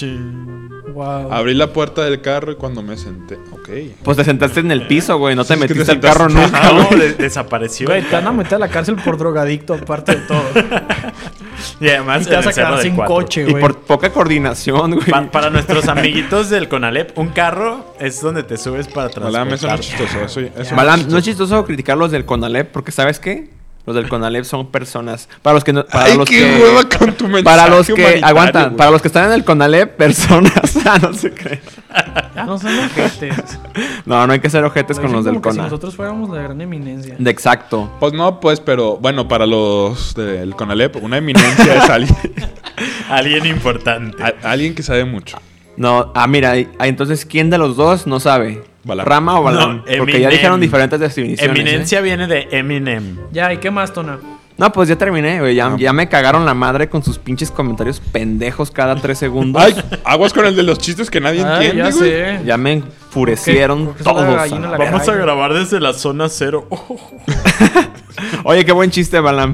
Wow. Abrí la puerta del carro y cuando me senté. Ok. Pues te sentaste en el piso, güey, no te Sí, es que te metiste al sentaste- carro nunca, No, güey. de- desapareció. Güey, te van a meter a la cárcel por drogadicto, aparte de todo. Y además Y te vas en a el cerro quedar del sin cuatro. coche, Y güey. por poca coordinación, güey. Pa- para nuestros amiguitos del Conalep, un carro es donde te subes para Balam, eso no transportar. es chistoso. Eso, eso Balam, no es chistoso criticar los del Conalep, porque ¿sabes qué? Los del CONALEP son personas. Para los que no, para Ay, los qué que hueva con tu mensaje para los que humanitario, aguantan, güey. para los que están en el CONALEP, personas. Ah, no se creen. Ya no son ojetes. No, no hay que ser ojetes Lo con dicen los del como que si CONA. nosotros fuéramos la gran eminencia. De exacto. Pues no, pues, pero bueno, para los del CONALEP, una eminencia es alguien, Alguien importante. a- alguien que sabe mucho. No, ah, mira, ahí- ahí, entonces, ¿quién de los dos no sabe? Balam. ¿Rama o Balam? No, Porque ya Eminem. dijeron diferentes definiciones. Eminencia ¿eh? viene de Eminem. Ya, ¿y qué más, Tona? No, pues ya terminé, güey. Ya, Ah. ya me cagaron la madre con sus pinches comentarios pendejos cada tres segundos. Ay, aguas con el de los chistes que nadie Ay, entiende, ya güey. sé. Ya me enfurecieron ¿Por qué- por qué es una todos. gallina a la la- cara? Vamos a Ay, grabar desde la zona cero. Oye, qué buen chiste, Balam.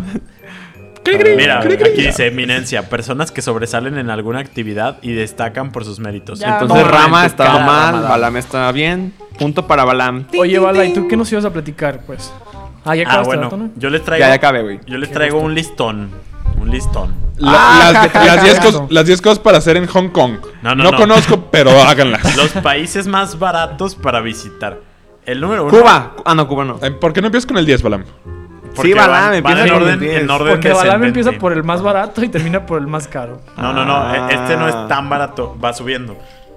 Mira, aquí dice eminencia, personas que sobresalen en alguna actividad y destacan por sus méritos. Ya, Entonces no, Rama en tu estaba cara, mal, Ramadán. Balam estaba bien. Punto para Balam. Oye, Bala, ¿y tú qué nos ibas a platicar, pues? Ah, ya Ah, acabaste, bueno, ¿no, Tona? yo les traigo Ya, ya acabé, güey. Yo les traigo un listón, un listón. La- Ah, las ja, ja, las diez ja, cosas, ja. las diez cosas para hacer en Hong Kong. No, no, no no. conozco, pero háganlas. Los países más baratos para visitar. El número uno. Cuba. Ah, no, Cuba no. Eh, ¿Por qué no empiezas con el diez, Balam? porque Sí, Balam, van- van empieza en con el orden, diez. en orden Porque Balam descendente. empieza por el más barato y termina por el más caro. No, no, no. Ah. e- Este no es tan barato. Va subiendo.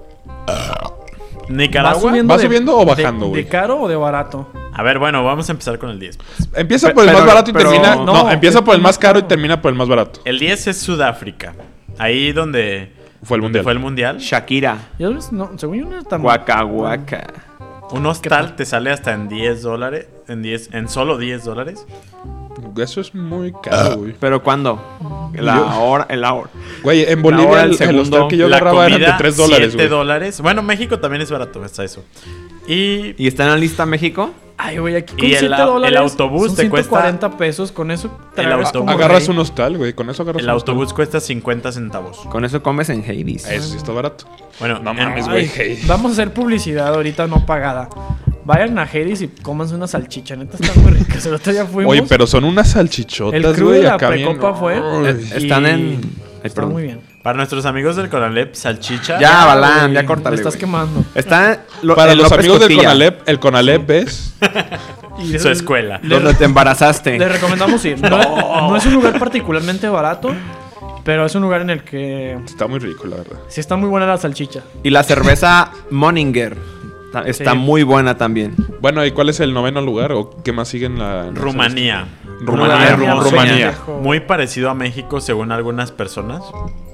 ¿Va Nicaragua. ¿Va subiendo o bajando, de- güey? ¿De caro o de barato? A ver, bueno, vamos a empezar con el diez. Empieza Pe- por el pero- más barato y pero- termina. no, No, empieza es por el el más más caro y caro. termina por el más barato. El diez es Sudáfrica. Ahí donde Fue el donde mundial. fue el mundial. Shakira. Ya ves, no, según yo no es tan... Guaca, guaca. Un hostal te sale hasta en diez dólares. En diez, en solo diez dólares. Eso es muy caro, güey. ¿Pero cuándo? La Yo- hora, el hora. Güey, en La Bolivia hora, el el, el segundo. hostal que yo la agarraba era comida, de tres dólares, siete güey. dólares. Bueno, México también es barato, hasta eso. Y, ¿Y está en la lista México? Ay, güey, aquí con Y el siete au- el dólares autobús son te cuesta- ciento cuarenta pesos. Con eso te El la ves autobús. como Agarras rey. un hostal, güey. Con eso agarras el un hostal. autobús cuesta cincuenta centavos. Con eso comes en Hades. Eso sí está barato. Bueno, No en- mames, Ay, güey. hey. vamos a hacer publicidad ahorita no pagada. Vayan a Hades y cómanse una salchicha. Neta, están muy ricas. El otro día fuimos. Oye, pero son unas salchichotas, El güey. crew de la acá bien- precopa fue. Ay. y Están en- Ay, Está perdón. muy bien. para nuestros amigos del Conalep, salchicha. Ya, Balam, güey, ya córtale, Me estás güey. quemando. Está lo- Para en los López amigos del Costilla, Conalep, el Conalep es... Y Su escuela. donde te embarazaste. Le recomendamos ir. No, no es un lugar particularmente barato, pero es un lugar en el que Está muy rico, la verdad. sí está muy buena la salchicha. Y la cerveza Moninger ta- está Sí. muy buena también. Bueno, ¿y cuál es el noveno lugar? ¿O qué más sigue en la... en la Rumanía. Rumanía, Rumanía, Rumanía. pendejo. Muy parecido a México, según algunas personas.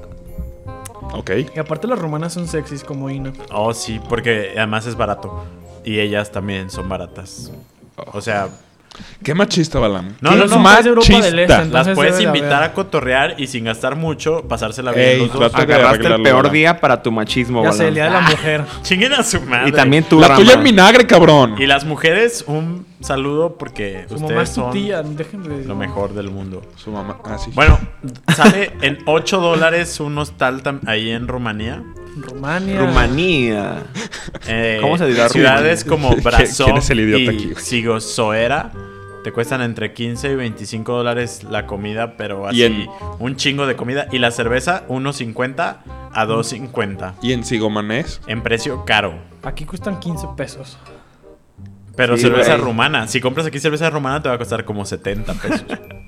Ok. Y aparte las rumanas son sexys como Ina. Oh, sí, porque además es barato. Y ellas también son baratas. O sea, Qué machista, Balam. No, Qué no, no, es de Europa del Este, entonces las puedes debe de invitar haber. a cotorrear y sin gastar mucho, pasársela bien Ey, los dos. trata- de Agarraste el arreglarlo, peor Balam. día para tu machismo, Ya sé, Balam. el día de la mujer. Chinguen a su madre. Y también tú, La Rama. tuya es vinagre, cabrón. Y las mujeres, un saludo porque Como ustedes más tu son tía, déjenme lo mejor del mundo. Su mamá. Ah, sí. Bueno, sale en ocho dólares un hostal tam- ahí en Rumanía. Rumania. Rumanía. Eh, ¿Cómo se dirá Ciudades Rumanía? como ¿Quién- Brasov quién es el idiota y aquí, güey? Sigosoera te cuestan entre quince y veinticinco dólares la comida, pero Y así en- un chingo de comida. Y la cerveza, uno cincuenta a dos cincuenta. ¿Y en Sigomanés? En precio caro. Aquí cuestan quince pesos. Pero Sí, cerveza güey. rumana. Si compras aquí cerveza rumana, te va a costar como setenta pesos.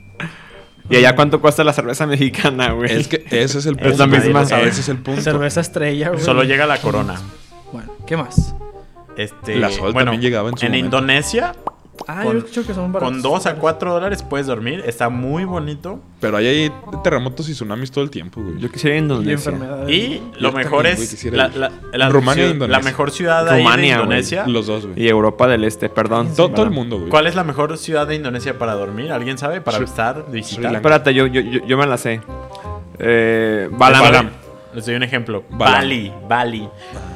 ¿Y allá cuánto cuesta la cerveza mexicana, güey? Es que ese es el Es punto. la misma. Ese es el punto. Cerveza estrella, güey. Solo llega la corona. Bueno, ¿qué más? Este, La Sol bueno, también llegaba en su momento. Indonesia, Ah, Con- yo escucho que son baratos. con dos a cuatro dólares puedes dormir. Está muy bonito. Pero ahí hay terremotos y tsunamis todo el tiempo, güey. Yo quisiera ir a Y Indonesia. enfermedades. Y lo Yo mejor también, güey, es quisiera la, ir. la, la Rumania e ciudad- Indonesia. la mejor ciudad ahí de Rumania, güey. Indonesia. Los dos, güey. Y Europa del Este, perdón. To- todo el mundo, güey. ¿Cuál es la mejor ciudad de Indonesia para dormir? ¿Alguien sabe? Para Sri- estar, Sri visitar. Lanka. Espérate, yo, yo, yo, yo me la sé. Eh, Balam. Balam. Les doy un ejemplo. Balam. Bali, Bali.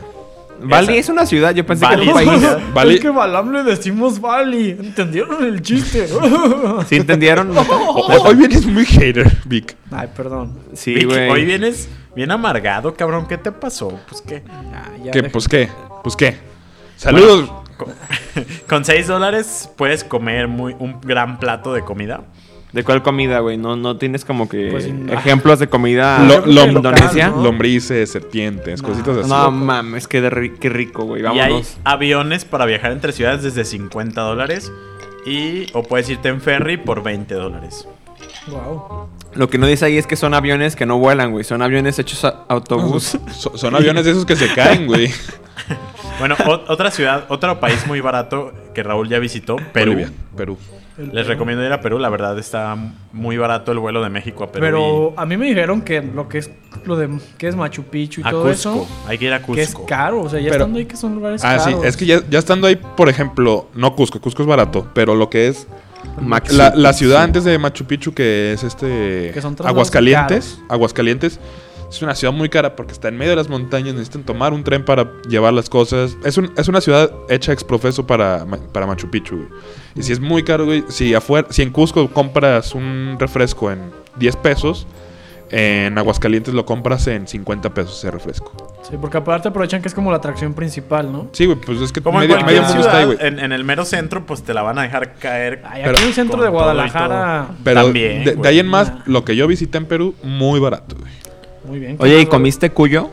Bali Esa- es una ciudad, yo pensé Bali que era un es país. una- Bali- Es que Balam le decimos Bali. ¿Entendieron el chiste? ¿Sí entendieron? O- Hoy vienes muy hater, Vic. Ay, perdón. Sí, Vicky, güey. hoy vienes bien amargado, cabrón. ¿Qué te pasó? Pues qué. Ya, ya, ¿Qué? deja- Pues qué. Pues qué. Saludos. Con, con seis dólares puedes comer muy, un gran plato de comida. ¿De cuál comida, güey? No, no tienes como que Pues, no. ejemplos de comida Lo- creo que lom- local, Indonesia. ¿no? Lombrices, serpientes, No. cositas así. No mames, qué, de ri- qué rico, güey. Y hay Vámonos. aviones para viajar entre ciudades desde cincuenta dólares. Y, o puedes irte en ferry por veinte dólares. Wow. Lo que no dice ahí es que son aviones que no vuelan, güey. Son aviones hechos a autobús. So- son aviones de esos que se caen, güey. Bueno, o- otra ciudad, otro país muy barato que Raúl ya visitó, Perú. Bolivia, Perú. Les recomiendo ir a Perú, la verdad está muy barato el vuelo de México a Perú. Pero a mí me dijeron que lo que es lo de que es Machu Picchu y y a todo Cusco, eso, hay que ir a Cusco. que es caro, o sea, ya Pero- estando ahí que son lugares Ah, caros. sí, es que ya, ya estando ahí, por ejemplo, no Cusco, Cusco es barato, pero lo que es Machu la, la Picchu. ciudad antes de Machu Picchu, que es este Que son traslados Aguascalientes, Aguascalientes, es una ciudad muy cara porque está en medio de las montañas, necesitan tomar un tren para llevar las cosas. Es, un, es una ciudad hecha ex profeso para, Ma- para Machu Picchu, güey. Y si es muy caro, güey, si, afuera, si en Cusco compras un refresco en diez pesos, en Aguascalientes lo compras en cincuenta pesos ese refresco. Sí, porque aparte aprovechan que es como la atracción principal, ¿no? Sí, güey, pues es que Como en medio, cualquier medio mundo está ahí, ciudad, güey. en, en el mero centro, pues te la van a dejar caer. Ay, Pero- aquí en el centro con de todo y Guadalajara. Pero También, de, de güey. ahí en más, Nah. lo que yo visité en Perú, muy barato, güey. Muy bien. ¿qué Oye, ¿y más, comiste cuyo?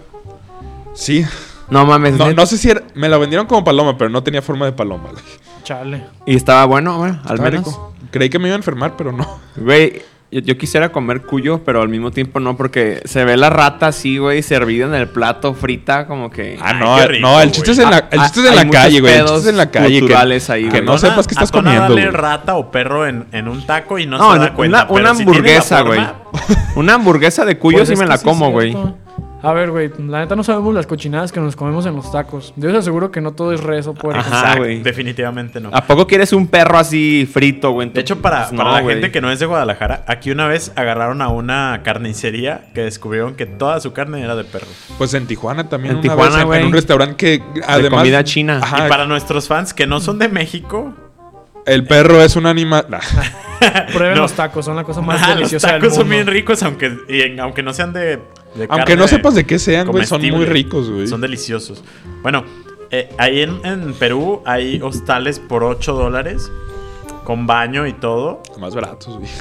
Sí. No mames. No, ¿neta? no sé si era, me la vendieron como paloma, pero no tenía forma de paloma, güey. güey? Chale. Y estaba bueno, bueno, al Estaba menos. rico. Creí que me iba a enfermar, pero no. Güey, yo, yo quisiera comer cuyo, pero al mismo tiempo no, porque se ve la rata así, güey, servida en el plato, frita, como que... Ah, Ay, no, qué rico, no, el chiste es güey. en la, el Ah, chiste es en hay la muchos calle, güey. El pedos chiste es en la calle. Que, culturales ahí, que güey. no Atona- sepas qué estás atona comiendo, darle güey. rata o perro en, en un taco y no, No, se da una, cuenta. pero una si tiene la hamburguesa, güey. forma- Una hamburguesa de cuyo Pues sí es me que la sí como, es güey. cierto. A ver, güey, la neta no sabemos las cochinadas que nos comemos en los tacos. Yo les aseguro que no todo es res o puerco. Ajá, Exacto, güey. definitivamente no. ¿A poco quieres un perro así frito, güey? De hecho, para, Pues para no, la güey. gente que no es de Guadalajara, aquí una vez agarraron a una carnicería que descubrieron que toda su carne era de perro. Pues en Tijuana también. En una Tijuana, vez en- güey. En un restaurante que además. comida china. Ajá, Y para nuestros fans que no son de México, el perro es un animal. Nah. Prueben No. los tacos, son la cosa más ah, los deliciosa del tacos son mundo. bien ricos, aunque, y en- aunque no sean de, de Aunque carne no sepas de qué sean, güey, son muy comestible. ricos, güey. Son deliciosos. Bueno, eh, ahí en, en Perú hay hostales por ocho dólares, con baño y todo. Más baratos, güey.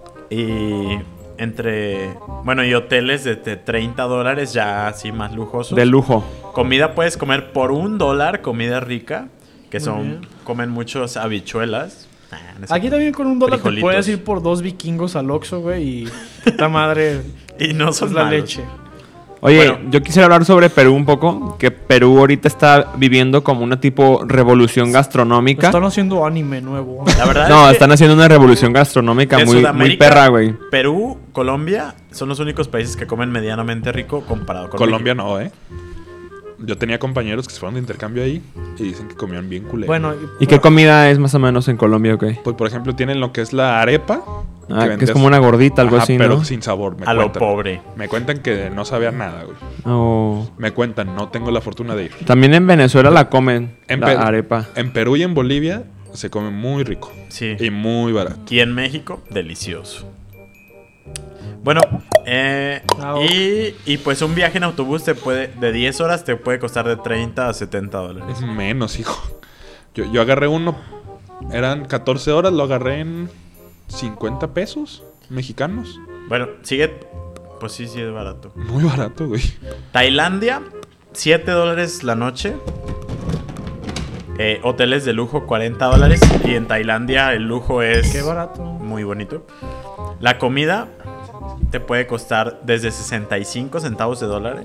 Y entre... Bueno, y hoteles de, de treinta dólares ya así más lujosos. De lujo. Comida puedes comer por un dólar, comida rica, que Muy son... bien. Comen muchos habichuelas. Ah, no sé. Aquí también con un dólar te Frijolitos. puedes ir por dos vikingos al Oxxo, güey, y esta madre Y no es son la malos. leche. Oye, Bueno. yo quisiera hablar sobre Perú un poco. Que Perú ahorita está viviendo como una tipo revolución gastronómica. Están haciendo anime nuevo. La verdad No, es que están haciendo una revolución gastronómica de muy, muy Sudamérica, perra, güey. Perú, Colombia son los únicos países que comen medianamente rico comparado con Colombia México. no, ¿eh? Yo tenía compañeros que se fueron de intercambio ahí y dicen que comían bien culero. Bueno, ¿Y qué comida es más o menos en Colombia, ok? Pues, por ejemplo, tienen lo que es la arepa. Ah, que es vendes- como una gordita, algo Ajá, así, pero ¿no? sin sabor, me A lo cuentan. pobre. Me cuentan que no sabía nada, güey. Oh. Me cuentan, no tengo la fortuna de ir. También en Venezuela la comen, En, la Pe- arepa. en Perú y en Bolivia se come muy rico Sí. y muy barato. Y en México, delicioso. Bueno, eh, Ah, y, y pues un viaje en autobús te puede, de diez horas te puede costar de treinta a setenta dólares. Es menos, hijo. Yo, yo agarré uno, eran catorce horas, lo agarré en cincuenta pesos mexicanos. Bueno, sigue, pues sí, sí es barato. Muy barato, güey. Tailandia, siete dólares la noche. Eh, hoteles de lujo, cuarenta dólares. Y en Tailandia el lujo es qué barato. muy bonito. La comida te puede costar desde sesenta y cinco centavos de dólar.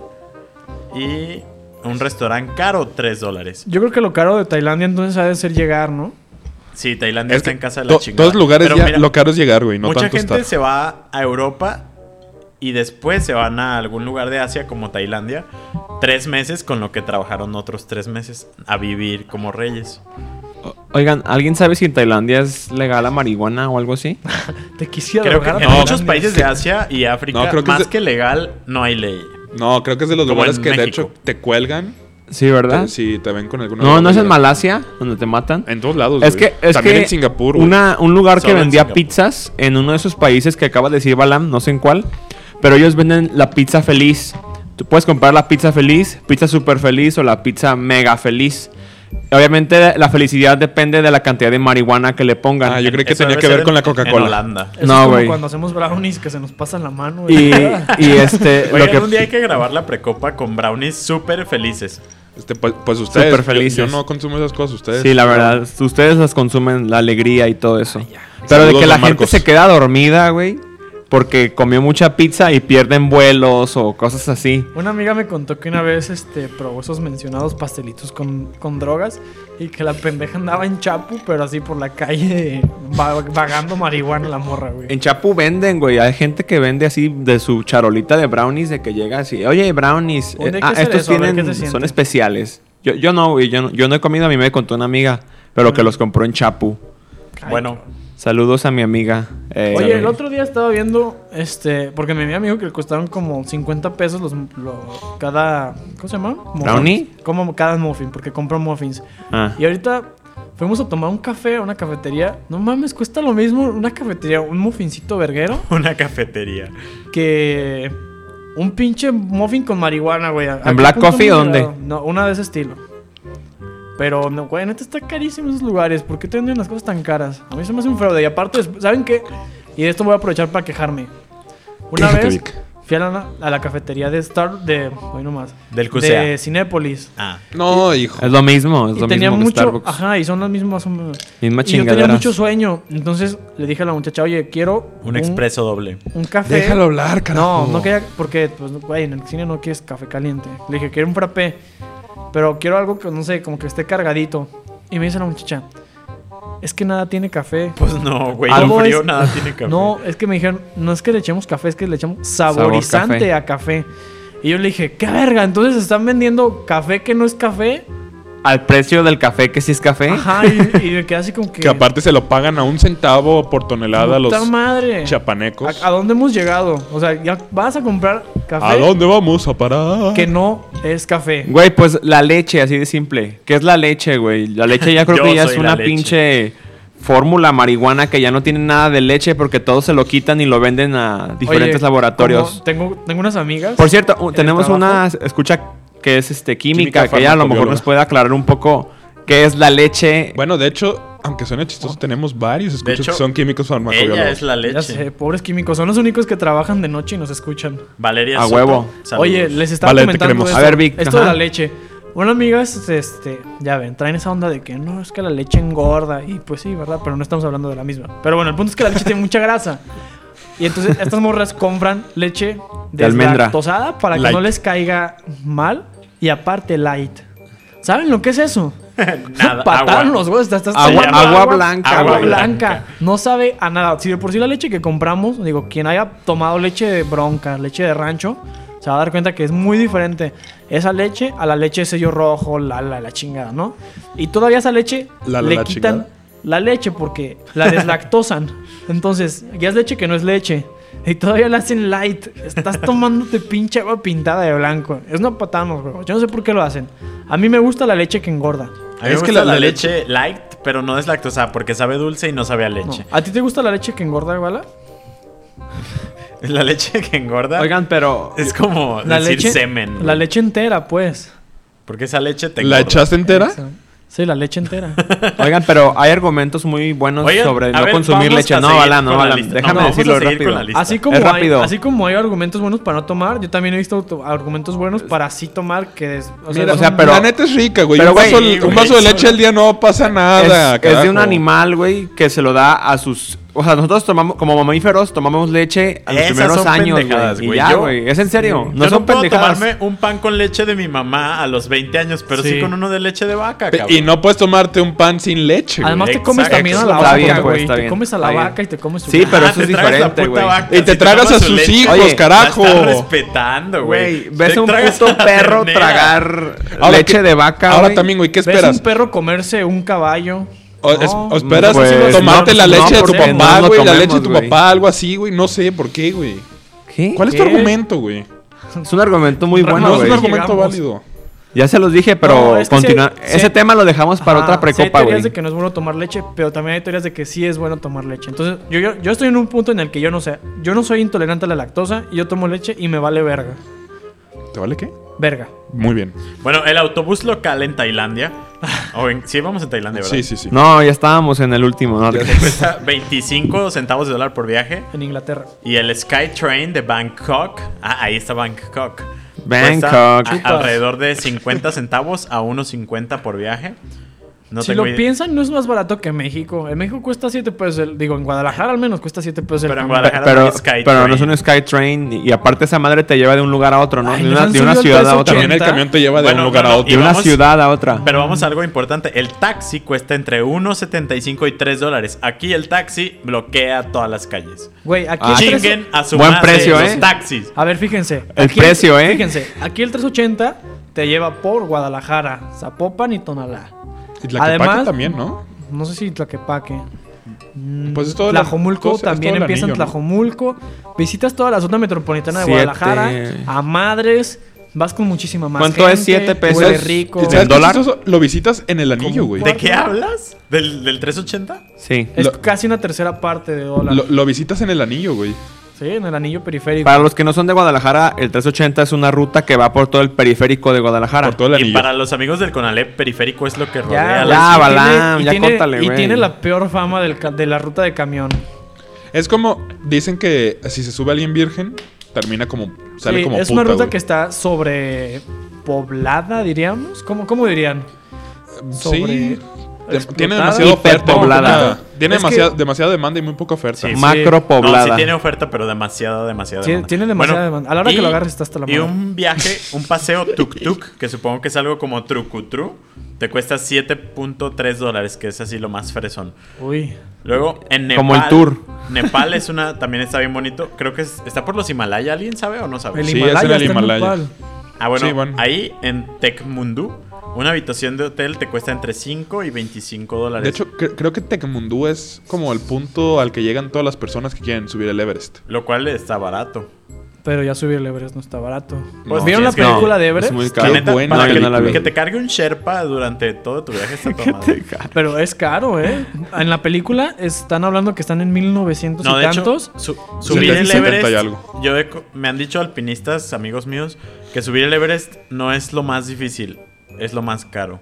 Y un restaurante caro, tres dólares. Yo creo que lo caro de Tailandia entonces ha de ser llegar, ¿no? Sí, Tailandia Es está que en casa de la to- chingada. todos lugares Pero ya, mira, lo caro es llegar, güey, no mucha tanto gente estar. se va a Europa y después se van a algún lugar de Asia como Tailandia. Tres meses con lo que trabajaron otros tres meses a vivir como reyes. O- Oigan, ¿alguien sabe si en Tailandia es legal la marihuana o algo así? Te quisiera Creo que drogar a en No, muchos Tailandia. países de Asia y África, No, creo que más es de- que legal, no hay ley. No, creo que es de los Como lugares en que de México. hecho te cuelgan. Sí, ¿verdad? Te- si te ven con alguna. No, no es en droga. Malasia, donde te matan. En todos lados. Es güey. que, es También que en Singapur. güey. una, un lugar que Solo en vendía Singapur. pizzas en uno de esos países que acaba de decir Balam, no sé en cuál, pero ellos venden la pizza feliz. Tú puedes comprar la pizza feliz, pizza super feliz o la pizza mega feliz. Obviamente la felicidad depende de la cantidad de marihuana que le pongan. Ah, yo creí que Eso tenía debe que ser ver con la en- Coca-Cola. En Holanda. Eso No, es como güey. cuando hacemos brownies que se nos pasan la mano. Y, güey. y este, lo Oigan, que un día hay que grabar la precopa con brownies súper felices. Este, pues, pues ustedes, Súper yo, felices. yo no consumo esas cosas, ustedes. Sí, la verdad. Ustedes las consumen, la alegría y todo eso. Pero Saludos, de que la don gente Marcos. se queda dormida, güey, porque comió mucha pizza y pierden vuelos o cosas así. Una amiga me contó que una vez este, probó esos mencionados pastelitos con, con drogas y que la pendeja andaba en Chapu, pero así por la calle va- vagando marihuana la morra, güey. En Chapu venden, güey. Hay gente que vende así de su charolita de brownies, de que llega así. Oye, brownies. ¿Dónde eh, hay que ah, hacer estos eso? A ver, tienen, ¿qué se siente? son especiales. Yo, yo no, güey. Yo no, yo no he comido. A mí me contó una amiga, pero que los compró en Chapu. Ay, Bueno, Saludos a mi amiga. eh, Oye, el otro día estaba viendo, este, porque mi amigo que le costaron como cincuenta pesos los, lo- cada, ¿cómo se llama? Muffins. ¿Brownie? Como cada muffin, porque compró muffins. Ah. Y ahorita fuimos a tomar un café a una cafetería. No mames, cuesta lo mismo una cafetería, un muffincito verguero, una cafetería. que un pinche muffin con marihuana, güey. ¿A qué Black punto Coffee hemos o dónde? llegado? No, una de ese estilo. Pero, no, güey, neta está carísimo esos lugares. ¿Por qué te venden las cosas tan caras? A mí se me hace un fraude. Y aparte, ¿saben qué? Y de esto voy a aprovechar para quejarme. Una Quéjate, vez Vic. fui a la, a la cafetería de Star... De... Hoy nomás. Del Q C A. De Cinépolis. Ah, No, hijo. Es lo mismo. Es Y lo tenía mismo que mucho... Starbucks. Ajá, y son las mismas... Son, Misma y yo tenía chingadera. mucho sueño. Entonces le dije a la muchacha, oye, quiero... un expreso doble. Un café. Déjalo hablar, carajo. No, no quería... Porque, pues, güey, en el cine no quieres café caliente. Le dije, quiero un frappé. Pero quiero algo que, no sé, como que esté cargadito. Y me dice la muchacha, es que nada tiene café. Pues no, güey. Todo Al frío es- nada tiene café. No, es que me dijeron, no es que le echemos café, es que le echamos Sabor saborizante café. a café. Y yo le dije, ¿qué verga? Entonces están vendiendo café que no es café. Al precio del café, que sí es café. Ajá, y, y me quedé así como que... Que aparte se lo pagan a un centavo por tonelada a los ¡puta madre! chapanecos. ¿A, a dónde hemos llegado? O sea, ya vas a comprar café ¿A dónde vamos a parar? que no es café. Güey, pues la leche, así de simple. ¿Qué es la leche, güey? La leche ya creo Yo que ya soy es la una leche. pinche fórmula marihuana que ya no tiene nada de leche porque todos se lo quitan y lo venden a diferentes Oye, laboratorios. como tengo, tengo unas amigas. Por cierto, en el tenemos trabajo. una escucha que es este química, Química que ella a lo mejor farmacobióloga. nos puede aclarar un poco qué es la leche. Bueno, de hecho, aunque suene chistoso, tenemos varios escuchas hecho, que son químicos farmacobiólogos. Ella es la Ya leche. sé, pobres químicos. Son los únicos que trabajan de noche y nos escuchan. Valeria A Soto, huevo. saludos. Oye, les estaba Vale, te comentando queremos. esto, A ver, Vic, esto de ajá. la leche. Una amiga, es, este, ya ven, traen esa onda de que no, es que la leche engorda. Y pues sí, ¿verdad? Pero no estamos hablando de la misma. Pero bueno, el punto es que la leche tiene mucha grasa. Y entonces estas morras compran leche De almendra. deslactosada para que Light. no les caiga mal. Y aparte light. ¿Saben lo que es eso? Nada, Pataron agua. los huevos. Está, está- Agua- se llama agua blanca, Agua güey. blanca. No sabe a nada. Si de por sí la leche que compramos, digo, quien haya tomado leche de bronca, leche de rancho, se va a dar cuenta que es muy diferente esa leche a la leche de sello rojo, la, la, la chingada, ¿no? Y todavía esa leche La, la, le la quitan chingada. la leche porque la deslactosan. Entonces, ya es leche que no es leche. Y todavía la hacen light. Estás tomándote pinche agua pintada de blanco. Es una patada en los huevos. Yo no sé por qué lo hacen. A mí me gusta la leche que engorda. A mí me Es que gusta la- la, la leche light, pero no es lactosa porque sabe dulce y no sabe a No. leche. ¿A ti te gusta la leche que engorda, Gala? La leche que engorda Oigan, pero es como La decir leche, semen. la güey. leche entera, pues. Porque esa leche te ¿La engorda. echaste entera? Esa. Sí, la leche entera. Oigan, pero hay argumentos muy buenos Oigan, sobre a no ver, consumir vamos leche. a No, seguir Alan, no, con la Alan. lista. Déjame No, vamos a decirlo seguir con rápido. la lista. Así como, Es hay, rápido. así como hay argumentos buenos para no tomar, yo también he visto auto- argumentos buenos para sí tomar que es, o sea, Mira, son- o sea, pero- la neta es rica, güey. pero, Un, vaso- güey, un vaso de leche al día no pasa nada. Es, es de un carajo. animal, güey, que se lo da a sus... O sea, nosotros tomamos, como mamíferos, tomamos leche a los Esas primeros son años, pendejadas, güey. Y güey. ya, Yo- güey. Es en serio. No Yo son no puedo pendejadas. tomarme un pan con leche de mi mamá a los veinte años, pero sí, Sí. con uno de leche de vaca, Pe- cabrón. Y no puedes tomarte un pan sin leche, güey. Además te comes Exacto. también a la Está vaca, bien, pues, güey. está Te bien, comes a la está bien. vaca y te comes su Sí, pero Ah, eso es te tragas la diferente, puta güey. vaca, Y te si tragas tomas a su sus leche, hijos, Oye, carajo. La estás respetando, güey. Güey, ves Te un tragas puto a la perro ternera. tragar Ahora leche que- de vaca, Ahora güey. también, güey, ¿qué ¿Ves esperas? un perro comerse un caballo? O, es- No. o esperas Pues, tomarte no, la no, leche de tu porque papá, no lo güey, la leche de comemos, tu güey. papá, algo así, güey. No sé por qué, güey. ¿Qué? ¿Cuál es tu ¿Qué? argumento, güey? Es un argumento muy No, bueno, No es güey. un argumento Llegamos. válido. Ya se los dije, pero No, es que sí hay- continúa. sí Ese hay- tema lo dejamos para Ajá, otra sí hay precopa, teorías güey. de que no es bueno tomar leche, pero también hay teorías de que sí es bueno tomar leche. Entonces, yo, yo, yo estoy en un punto en el que yo no sé. Yo no soy intolerante a la lactosa y yo tomo leche y me vale verga. ¿Te vale qué? Verga. Muy bien. Bueno, el autobús local en Tailandia. o en, sí, vamos en Tailandia, ¿verdad? Sí, sí, sí. No, ya estábamos en el último, ¿no? Ya Te cuesta veinticinco centavos de dólar por viaje. En Inglaterra. Y el Skytrain de Bangkok. Ah, ahí está Bangkok. Cuesta Bangkok. a- alrededor de cincuenta centavos a uno cincuenta por viaje. No si tengo lo idea. piensan, no es más barato que México. En México cuesta siete pesos. El, digo, en Guadalajara al menos cuesta siete pesos el Pero en camión. Guadalajara Pero, no hay Skytrain. pero no es un Skytrain. Y aparte esa madre te lleva de un lugar a otro, ¿no? Ay, de nos una, han de una subido el ciudad a peso otra. También el ochenta. camión te lleva de Bueno, un lugar no, a no, otro. De una vamos- ciudad a otra. Pero vamos a algo importante. El taxi cuesta entre uno setenta y cinco y tres dólares. Aquí el taxi bloquea todas las calles. Güey, aquí Ah, el tres- Chinguen a su Buen madre precio, los ¿eh? taxis. A ver, fíjense. El Aquí precio, ¿eh? Fíjense, aquí el trescientos ochenta te lleva por Guadalajara, Zapopan y Tonalá. Y Tlaquepaque Además- también, ¿no? No sé si Tlaquepaque. Mm, Pues es todo la- Tlajomulco todo- es también todo el empieza en anillo, ¿no? Tlajomulco. Visitas toda la zona metropolitana de Siete. Guadalajara. A madres. Vas con muchísima más ¿Cuánto gente, es siete pesos? huele rico. ¿Y ¿En sabes qué dólar? chistoso? Lo visitas en el anillo, ¿Cómo? güey. ¿De qué hablas? ¿Del, del trescientos ochenta? Sí. Es Lo- casi una tercera parte de dólar. Lo, lo visitas en el anillo, güey. Sí, en el anillo periférico. Para los que no son de Guadalajara, el trescientos ochenta es una ruta que va por todo el periférico de Guadalajara. Por todo el Y anillo. para los amigos del Conalep, periférico es lo que rodea Ya, la ya, y Balam, tiene- y ya tiene- córtale, Y güey. tiene la peor fama del ca- de la ruta de camión. Es como, dicen que si se sube alguien virgen, termina como, sale Sí, como es puta, una ruta güey. que está sobrepoblada, diríamos. ¿Cómo, cómo dirían? Sí. sobre- De- explotada. tiene demasiada oferta. y muy Hiperpoblada. poca- Tiene Es que- demasiada, demasiada demanda y muy poca oferta. Sí, Macro No, poblada. sí tiene oferta, pero demasiada, demasiada Sí, demanda. tiene demasiada demanda. A la hora que lo agarres está hasta la Y madre. un viaje, un paseo tuk-tuk, que supongo que es algo como trucutru, te cuesta siete punto tres dólares, que es así lo más fresón. Uy. Luego, en Nepal... Como el tour. Nepal es una... También está bien bonito. Creo que es- está por los Himalaya. ¿Alguien sabe o no sabe? El Sí, Himalaya es en el está en Himalaya. Nepal. Ah, bueno, Sí, bueno. ahí en Tecmundo, una habitación de hotel te cuesta entre cinco y veinticinco dólares. De hecho, cre- creo que Tecmundo es como el punto al que llegan todas las personas que quieren subir el Everest. Lo cual está barato. Pero ya subir el Everest no está barato. Pues ¿Vieron la tienes que- película No, de es Everest? muy La caro. neta, buena para No, que, yo no la vi. que te cargue un Sherpa durante todo tu viaje está todo madre. Pero es caro, ¿eh? En la película están hablando que están en mil novecientos No, y de hecho, tantos. su- subir el setenta y Everest. algo. Yo he co- me han dicho alpinistas, amigos míos, que subir el Everest no es lo más difícil, es lo más caro.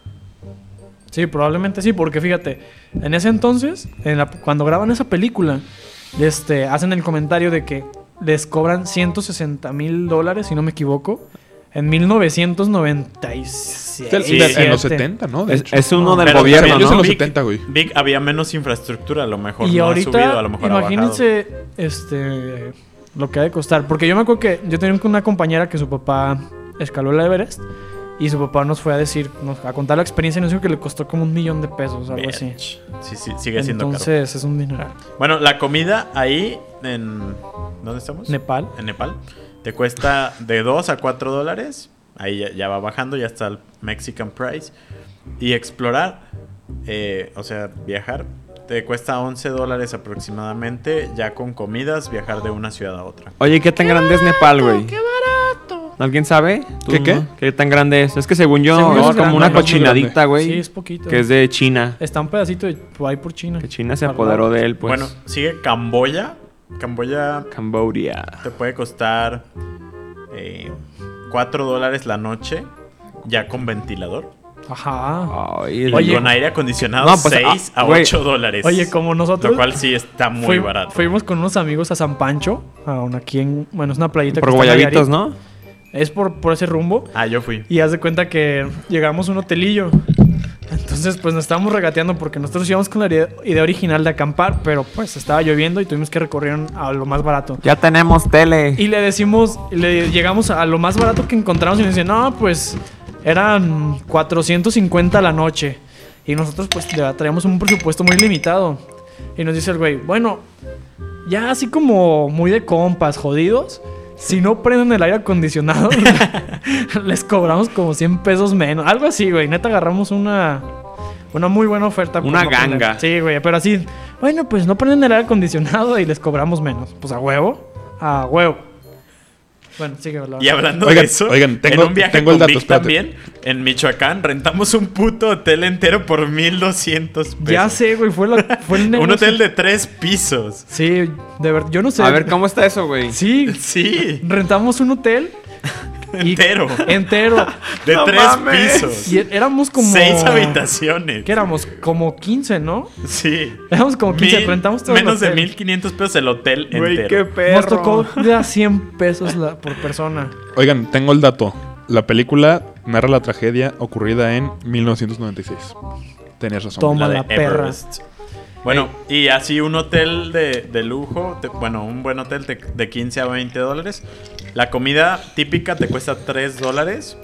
Sí, probablemente sí, porque fíjate, en ese entonces, en la- cuando graban esa película, este, hacen el comentario de que les cobran ciento sesenta mil dólares, si no me equivoco, en mil novecientos noventa y siete. Del- de- en los setenta, ¿no? De Es, hecho. es uno del Pero gobierno, también Ellos en ¿no? los Vic- setenta, güey. Vic, había menos infraestructura, a lo mejor Y no ahorita, ha subido, a lo mejor ha bajado. imagínense este, lo que ha de costar. Porque yo me acuerdo que yo tenía una compañera que su papá escaló el Everest y su papá nos fue a decir, nos, a contar la experiencia y nos dijo que le costó como un millón de pesos, algo así. Bitch. Sí, sí, sigue siendo caro. Entonces es un dineral. Bueno, la comida ahí en... ¿Dónde estamos? Nepal. En Nepal. Te cuesta de dos a cuatro dólares. Ahí ya, ya va bajando, ya está el Mexican Price. Y explorar, eh, o sea, viajar, te cuesta once dólares aproximadamente. Ya con comidas, viajar de una ciudad a otra. Oye, ¿qué tan grande es Nepal, güey? ¡Qué barato! ¿Alguien sabe? ¿Tú, ¿Qué, qué? no? ¿Qué tan grande es? Es que según yo, Según yo es es como grande, una no, no es cochinadita, güey. Sí, es poquito. Que es de China. Está un pedacito de por ahí por China. Que China se Al apoderó lado. de él, pues. Bueno, sigue Camboya. Camboya Cambodia. te puede costar eh, cuatro dólares la noche, ya con ventilador. Ajá. Ay, Y Oye. con aire acondicionado, No, pues, seis ah, a güey. ocho dólares. Oye, como nosotros. Lo cual sí está muy fui- barato. Fuimos con unos amigos a San Pancho. A una, aquí en. Bueno, es una playita Por que está en Guayabitos, Nayarit. ¿no? Es por, por ese rumbo. Ah, yo fui. Y haz de cuenta que llegamos a un hotelillo. Entonces, pues nos estábamos regateando porque nosotros íbamos con la idea, idea original de acampar, pero pues estaba lloviendo y tuvimos que recorrer a lo más barato. Ya tenemos tele. Y le decimos, le llegamos a lo más barato que encontramos y nos dicen, no, pues eran cuatrocientos cincuenta a la noche. Y nosotros pues le traíamos un presupuesto muy limitado. Y nos dice el güey, bueno, ya así como muy de compas, jodidos, si no prenden el aire acondicionado, les cobramos como cien pesos menos. Algo así, güey. Neta agarramos una, una muy buena oferta. por Una no prender. ganga. Sí, güey, pero así, bueno, pues no prenden el aire acondicionado y les cobramos menos. Pues a huevo, a huevo. Bueno, sigue hablando. Y hablando Oigan, de eso, oigan, tengo- en un viaje tengo el con dato, Vic espérate. también, en Michoacán, rentamos un puto hotel entero por mil doscientos pesos. Ya sé, güey, fue, la, fue el Un negocio. hotel de tres pisos. Sí, de verdad, yo no sé. A ver, ¿cómo está eso, güey? Sí, Sí. rentamos un hotel Y- Entero. Entero. De No tres mames. pisos. Y éramos como... Seis habitaciones. ¿Qué éramos? Como quince, ¿no? Sí. Éramos como quince, Mil- rentamos todo el Menos de hotel. mil quinientos pesos el hotel Güey, entero. qué perro. Nos tocó de a cien pesos la- por persona. Oigan, tengo el dato. La película narra la tragedia ocurrida en mil novecientos noventa y seis. Tenías razón. Toma. La la de perra. Everest. Bueno, y así un hotel de, de lujo, te- bueno, un buen hotel te- de quince a veinte dólares. La comida típica te cuesta tres dólares.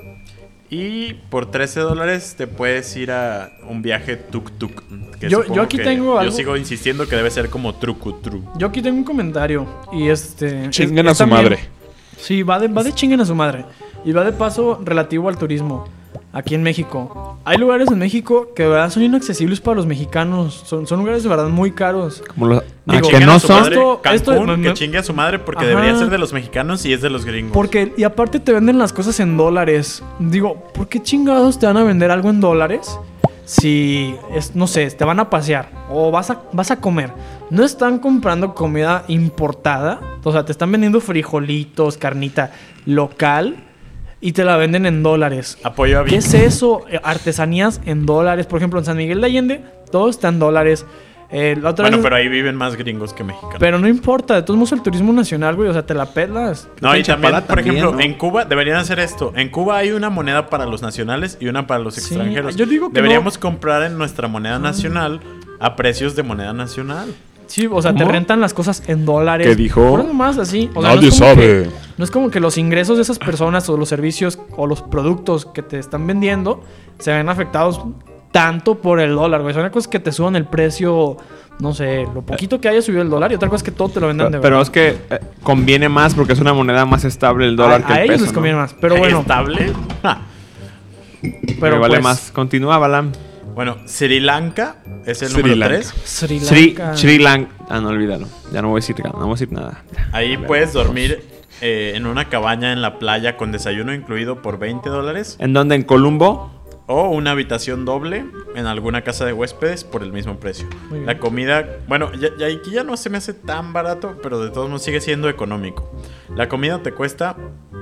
Y por trece dólares te puedes ir a un viaje tuk-tuk. que Yo- supongo yo aquí que- tengo Yo algo- sigo insistiendo que debe ser como trucu-tru. Yo aquí tengo un comentario. Y este... es- Chinguen a es su también- madre. Sí, va de, va de chinguen a su madre. Y va de paso relativo al turismo. Aquí en México. Hay lugares en México que de verdad son inaccesibles para los mexicanos. Son, son lugares de verdad muy caros. Como los... Digo, ah, que Chinguen no a su son... madre, Esto- Cancún, esto- me- que chingue a su madre porque Ajá. debería ser de los mexicanos y es de los gringos. Porque, y aparte te venden las cosas en dólares. Digo, ¿por qué chingados te van a vender algo en dólares? Si, es, no sé, te van a pasear o vas a, vas a comer. No están comprando comida importada. O sea, te están vendiendo frijolitos, carnita local y te la venden en dólares. Apoyo a ¿Qué Vic. es eso? Eh, Artesanías en dólares. Por ejemplo, en San Miguel de Allende, todo está en dólares. Eh, la otra Bueno, vez- pero ahí viven más gringos que mexicanos. pero no importa, de todos modos el turismo nacional, güey, o sea, te la pelas. No, y En también, Chapala por también, ejemplo, ¿no? en Cuba deberían hacer esto. En Cuba hay una moneda para los nacionales y una para los Sí, extranjeros. yo digo que Deberíamos comprar en nuestra moneda nacional a precios de moneda nacional. Sí, o sea, te ¿Cómo? rentan las cosas en dólares. ¿Qué dijo? Por más así. O sea, Nadie no es como sabe. que- no es como que los ingresos de esas personas o los servicios o los productos que te están vendiendo se ven afectados tanto por el dólar, güey. O sea, una cosa es que te suban el precio, no sé, lo poquito que haya subido el dólar y otra cosa es que todo te lo vendan de Pero, pero verdad. es que eh, conviene más porque es una moneda más estable el dólar a, que a el ellos peso, les ¿no? conviene más. Pero bueno, ¿Estable? Ja. pero Me vale pues, más. Continúa, Balam. Bueno, Sri Lanka es el Sri número Lanka. tres. Sri Sri, Lanka. Sri Lanka. Ah, no, olvídalo. Ya no voy a decir, no voy a decir nada. Ahí puedes dormir eh, en una cabaña en la playa con desayuno incluido por veinte dólares. ¿En dónde? ¿En Columbo? O una habitación doble en alguna casa de huéspedes por el mismo precio. Muy bien. La comida, bueno, ya, ya aquí ya no se me hace tan barato, pero de todos modos sigue siendo económico. La comida te cuesta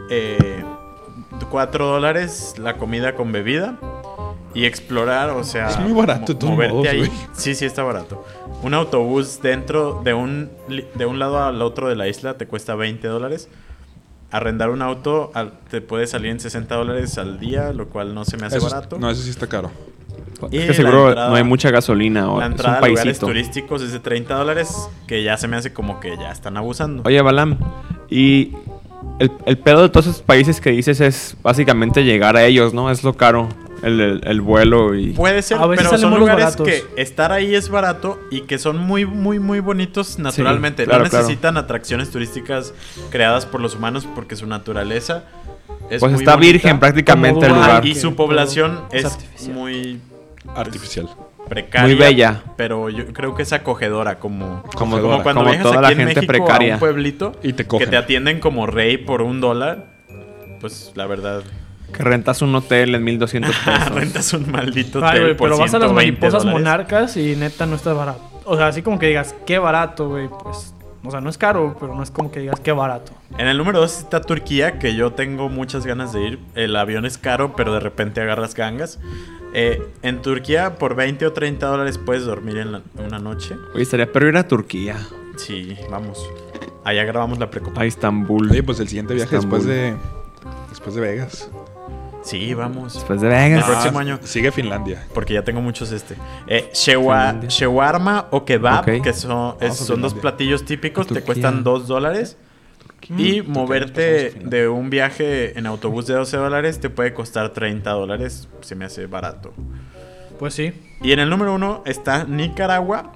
eh, cuatro dólares la comida con bebida. Y explorar, o sea... Es muy barato, de mo- todos moverte modos, ahí. güey. Sí, sí está barato. Un autobús dentro de un, li- de un lado al otro de la isla te cuesta veinte dólares. Arrendar un auto al- te puede salir en sesenta dólares al día, lo cual no se me hace Eso es- barato. no, eso sí está caro. Y es que la seguro entrada- no hay mucha gasolina o La es entrada un a lugares paisito. turísticos es de treinta dólares, que ya se me hace como que ya están abusando. Oye, Balam, y el, el pedo de todos esos países que dices es básicamente llegar a ellos, ¿no? Es lo caro, el, el- el vuelo y... Puede ser, A veces pero salen son vuelos lugares baratos. que estar ahí es barato y que son muy, muy, muy bonitos naturalmente. claro, no claro. necesitan atracciones turísticas creadas por los humanos porque su naturaleza es Pues muy está bonita. virgen prácticamente el Como Ajá, lugar. y su población Es es, artificial. muy Artificial. precaria. Muy bella. Pero yo creo que es acogedora, como, Como, Acogedora. como cuando como viajas toda aquí la en gente México precaria. a un pueblito Y te que cogen. te atienden como rey por un dólar. Pues la verdad, Que rentas un hotel en mil doscientos pesos. rentas un maldito Ay, hotel güey, por pero vas a las ciento veinte mariposas dólares. monarcas y neta no está barato. O sea, así como que digas, qué barato, güey. Pues, o sea, no es caro, pero no es como que digas, qué barato. En el número dos está Turquía, que yo tengo muchas ganas de ir. El avión es caro, pero de repente agarras gangas. Eh, en Turquía, por veinte o treinta dólares puedes dormir en la- una noche. Oye, estaría pero ir a Turquía, Sí, vamos. Allá grabamos la precopa. a Estambul. Oye, pues el siguiente viaje Estambul. después de... Después de Vegas. Sí, vamos. Después de El Vegas. próximo año. Sigue Finlandia. Porque ya tengo muchos este. Eh, shewa- Finlandia. shawarma o kebab, Ok. que son, es- Vamos a son dos Finlandia. platillos típicos, A te Turquía. cuestan dos dólares. Y pasamos a moverte Finlandia. de un viaje en autobús de doce dólares te puede costar treinta dólares. Se me hace barato. Pues sí. Y en el número uno está Nicaragua.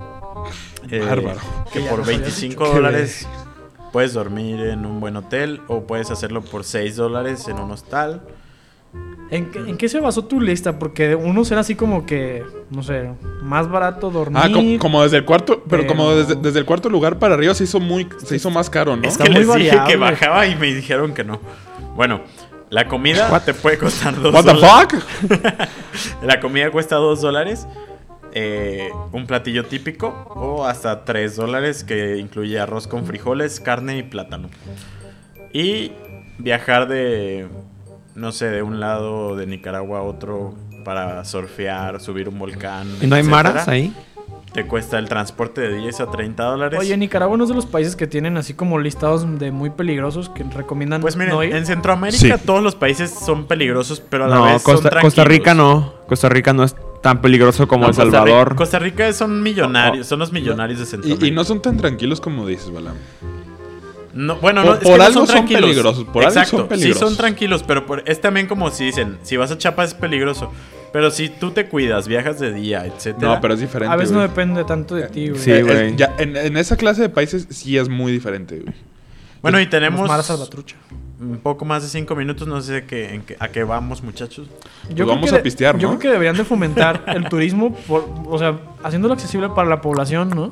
eh, Bárbaro. Que Ya por nos habías veinticinco dicho que- dólares puedes dormir en un buen hotel. O puedes hacerlo por seis dólares en un hostal. ¿En, qué- ¿En qué se basó tu lista? Porque unos era así como que, no sé, más barato dormir. Ah, como, como desde el cuarto... Pero, pero- como desde, desde el cuarto lugar para arriba se hizo muy... Se hizo más caro, ¿no? Es Está que muy les dije variable. que bajaba y me dijeron que no. Bueno, la comida te puede costar dos What the dólares. fuck? La comida cuesta dos dólares. eh, un platillo típico. O hasta tres dólares, que incluye arroz con frijoles, carne y plátano. Y viajar de, no sé, de un lado de Nicaragua a otro para surfear, subir un volcán. ¿Y no hay etcétera, maras ahí? Te cuesta el transporte de diez a treinta dólares. Oye, Nicaragua no es de los países que tienen así como listados de muy peligrosos que recomiendan Pues miren, no ir. en Centroamérica Sí. todos los países son peligrosos, pero a la No, vez Costa, son Costa Rica tranquilos. no. Costa Rica no es tan peligroso como No, El Costa Rica- Salvador. Costa Rica son millonarios, son los millonarios de Centroamérica. Y, y no son tan tranquilos como dices, Balam. No, bueno, Por- no, es por que no algo son son tranquilos. peligrosos, por algo Exacto, son peligrosos. sí son tranquilos, pero por- es también como si dicen, si vas a Chiapas es peligroso, pero si tú te cuidas, viajas de día, etcétera. No, pero es diferente. A veces no güey. depende tanto de ti, güey. Sí, Eh, güey. es- ya, en, en esa clase de países sí es muy diferente, güey. Bueno, y Los tenemos maras salvatrucha. un poco más de cinco minutos, no sé qué, en qué- a qué vamos, muchachos. Yo vamos creo que a de- pistear, Yo ¿no? creo que deberían de fomentar el turismo, por, o sea, haciéndolo accesible para la población, ¿no?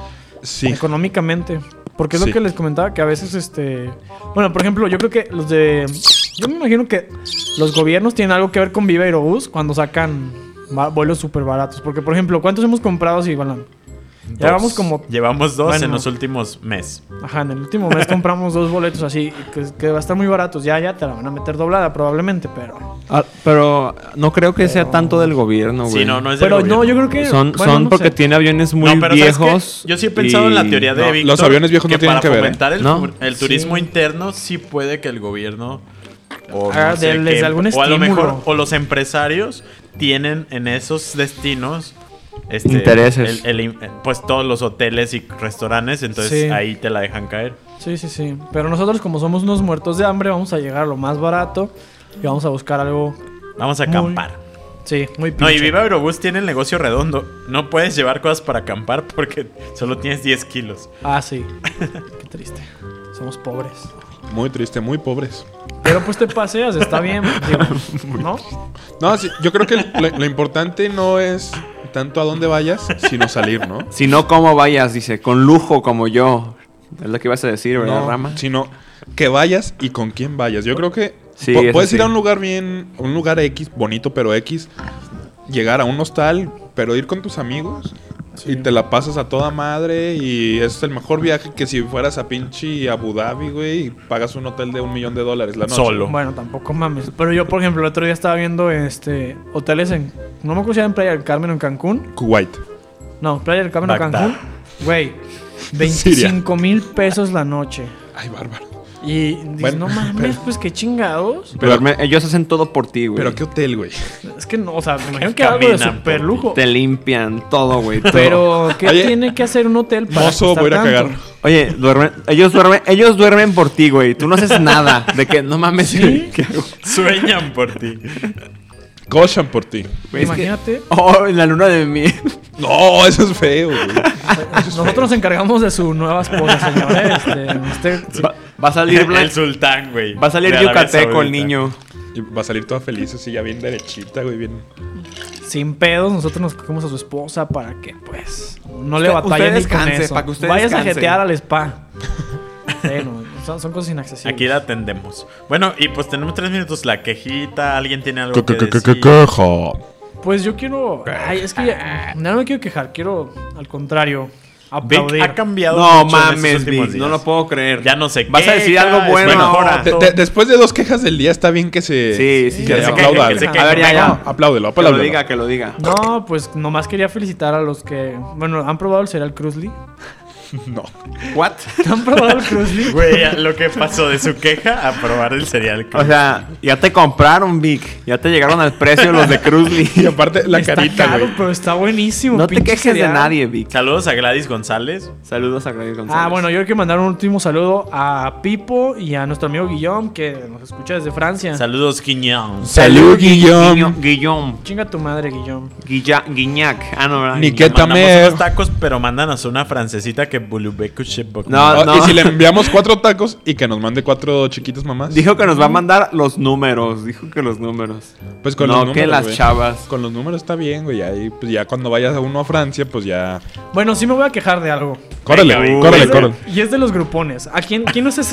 Sí. Económicamente. Porque es Sí. lo que les comentaba, que a veces, este... Bueno, por ejemplo, yo creo que los de... Yo me imagino que los gobiernos tienen algo que ver con Viva Aerobús cuando sacan va- vuelos súper baratos. Porque, por ejemplo, ¿cuántos hemos comprado así, Balan? Ya Dos. vamos como... Llevamos dos Bueno. en los últimos meses. Ajá, en el último mes compramos dos boletos así, que, que va a estar muy baratos. Ya, ya te la van a meter doblada probablemente, pero... Ah, pero no creo que sea tanto del gobierno, güey. Sí, no, no es del Pero no, gobierno. yo creo que... Son, bueno, son no porque sé. tiene aviones muy No, pero ¿sabes qué? viejos. Yo sí he pensado en la y- teoría de no, Víctor, los aviones viejos no que tienen para que ver, ¿eh? fomentar el, ¿No? el turismo Sí. interno sí puede que el gobierno o, Ah, no sé de- les qué, dé algún o a lo estímulo. mejor o los empresarios tienen en esos destinos este, Intereses. el- el- pues todos los hoteles y restaurantes, entonces Sí. ahí te la dejan caer. Sí, sí, sí. Pero nosotros, como somos unos muertos de hambre, vamos a llegar a lo más barato y vamos a buscar algo... Vamos a Muy acampar. Sí, muy No, y pinche. Viva Aerobús tiene el negocio redondo. No puedes llevar cosas para acampar porque solo tienes diez kilos. Ah, sí. Qué triste. Somos pobres. Muy triste, muy pobres. Pero pues te paseas, está bien. Digo, ¿no? No, sí, yo creo que lo, lo importante no es tanto a dónde vayas, sino salir, ¿no? Si no, ¿cómo vayas? Dice, con lujo como yo. Es lo que ibas a decir, ¿verdad, No, Rama? sino que vayas y con quién vayas. Yo creo que Sí, pu- eso puedes sí. ir a un lugar bien, un lugar X, bonito pero X, llegar a un hostal, pero ir con tus amigos y te la pasas a toda madre y es el mejor viaje que si fueras a pinche Abu Dhabi, güey, y pagas un hotel de un millón de dólares la noche. Solo. Bueno, tampoco mames. Pero yo, por ejemplo, el otro día estaba viendo este hoteles en... No me acuerdo si era en Playa del Carmen o en Cancún. Kuwait. No, Playa del Carmen o Bagdad. Cancún. Güey, veinticinco mil pesos la noche. Ay, bárbaro. Y dices, Bueno, no mames, pero- pues qué chingados. Pero- Duerme- ellos hacen todo por ti, güey. Pero qué hotel, güey. Es que no, o sea, me imagino que algo de Caminan super por lujo. Te limpian todo, güey. todo. Pero, ¿qué Oye, tiene que hacer un hotel para Mozo, costar voy a ir a tanto? cagar. Oye, duermen, ellos duermen, ellos duermen por ti, güey. Tú no haces nada. De que no mames, ¿Sí? ¿qué hago? Sueñan por ti. Cochan por ti. Güey, es que- Imagínate. Oh, en la luna de miel. No, eso es feo, güey. Nosotros nos encargamos de su nueva esposa, señores. Este, usted- Va, va a salir El blan- sultán, güey. Va a salir de Arabia yucateco el Saudita. niño. Y va a salir toda feliz, así ya bien derechita, güey, bien. sin pedos, nosotros nos cogemos a su esposa para que, pues, no le Usted- batalle usted ni con descanse, eso. para que usted Vayas descanse. a jetear al spa. Bueno, son, son cosas inaccesibles. Aquí la atendemos. Bueno, y pues tenemos tres minutos. La quejita, alguien tiene algo que ¿Qué decir. queja? Pues yo quiero... Ay, es que ya, ya no me quiero quejar. Quiero, al contrario, Vic aplaudir. ha cambiado No mucho en estos mames, últimos Vic, no días. lo puedo creer. Ya no sé ¿Vas a decir queja, algo es bueno? mejora. De- de- después de dos quejas del día está bien que se... Sí, sí, que sí, se que se aplauda. queje, que se A ver, ya, ya. No, apláudelo, Que lo apláudelo. diga, que lo diga. No, pues nomás quería felicitar a los que... Bueno, ¿han probado el cereal Cruzly? No. ¿What? ¿Han probado el Cruzly? Güey, lo que pasó de su queja a probar el cereal. O sea, ya te compraron, Vic. Ya te llegaron al precio los de Y Cruzly. aparte, la Está carita, caro, güey. pero está buenísimo. No te pinche quejes de cereal. nadie, Vic. Saludos a Gladys González. Saludos a Gladys González. Ah, bueno, yo quiero mandar un último saludo a Pipo y a nuestro amigo Guillaume, que nos escucha desde Francia. Saludos, Quiñón. Salud, Guillaume. Guillaume. Guillaume. Chinga tu madre, Guillaume. Guilla- Guiñac. Ah, no, ¿verdad? Ni Guiñac. que- Mandamos Tamer. unos tacos, pero mándanos una francesita que Bulubeku Shebok. No, Ah, no. Y si le enviamos cuatro tacos y que nos mande cuatro chiquitos mamás. Dijo que nos va a mandar los números. Dijo que los números. Pues con no, los números, que las güey. chavas. Con los números está bien, güey. Ahí, pues ya cuando vayas a uno a Francia, pues ya. Bueno, sí me voy a quejar de algo. Córrele, Venga, córrele, Y es de- córrele. Y es de los grupones. ¿A quién, quién, nos has,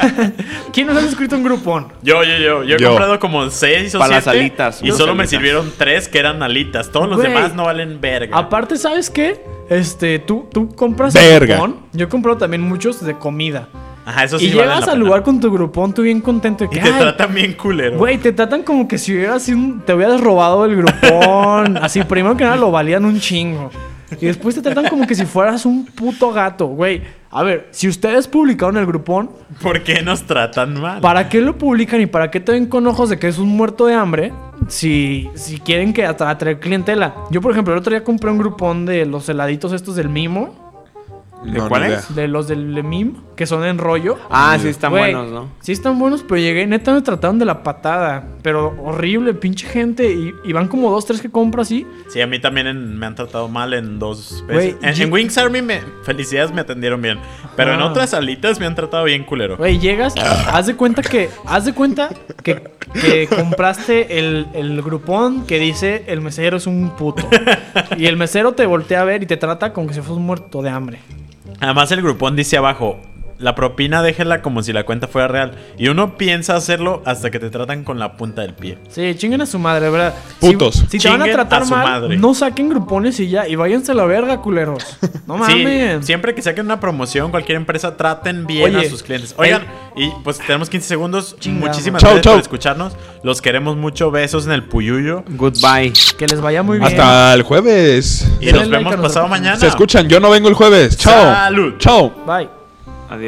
¿quién nos has escrito un grupón? Yo, yo, yo. Yo he Yo. comprado como seis o Para las siete. alitas, Y unas solo me alitas. sirvieron tres que eran alitas. Todos los Güey. demás no valen verga. Aparte, ¿sabes qué? Este, tú, tú compras Verga. el grupón. Yo he comprado también muchos de comida. Ajá, eso sí y vale llegas la al pena. lugar con tu grupón, tú bien contento. De que, Y te "Ay, tratan bien culero. güey, te tratan como que si hubieras sido un- te hubieras robado el grupón. Así, primero que nada lo valían un chingo. Y después te tratan como que si fueras un puto gato, güey. A ver, si ustedes publicaron el grupón, ¿Por qué nos tratan mal? ¿para qué lo publican y para qué te ven con ojos de que es un muerto de hambre? Si, si quieren que atra- atraer clientela. Yo, por ejemplo, el otro día compré un grupón de los heladitos estos del Mimo. ¿De No, ni cuáles? idea. De los del Mim, que son en rollo. Ah, sí, están Güey, buenos, ¿no? Sí están buenos, pero llegué, neta me trataron de la patada. Pero horrible, pinche gente. Y, y van como dos, tres que compro así. Sí, a mí también en- me han tratado mal en dos Güey, veces. En, yo- en Wings Army, me, felicidades, me atendieron bien. Pero en Ah. otras salitas me han tratado bien culero. Güey, llegas, haz de cuenta que, haz de cuenta que, que compraste el, el grupón que dice el mesero es un puto. Y el mesero te voltea a ver y te trata como que si fueras un muerto de hambre. Además, el grupón dice abajo: la propina déjela como si la cuenta fuera real. Y uno piensa hacerlo hasta que te tratan con la punta del pie. Sí, chinguen a su madre, ¿verdad? Si- Putos. Si, te van a Chinguen tratar a su mal, madre. no saquen grupones y ya. Y váyanse a la verga, culeros. No Sí, mames. siempre que saquen una promoción, cualquier empresa, traten bien Oye, a sus clientes. Oigan, y pues tenemos quince segundos. Chingado. Muchísimas Chau, gracias chau. por escucharnos. Los queremos mucho. Besos en el puyuyo. Goodbye. Que les vaya muy bien. Hasta el jueves. Y Denle nos like vemos a pasado nosotros. mañana. Se escuchan, yo no vengo el jueves. Chao. Salud. Chao. Bye.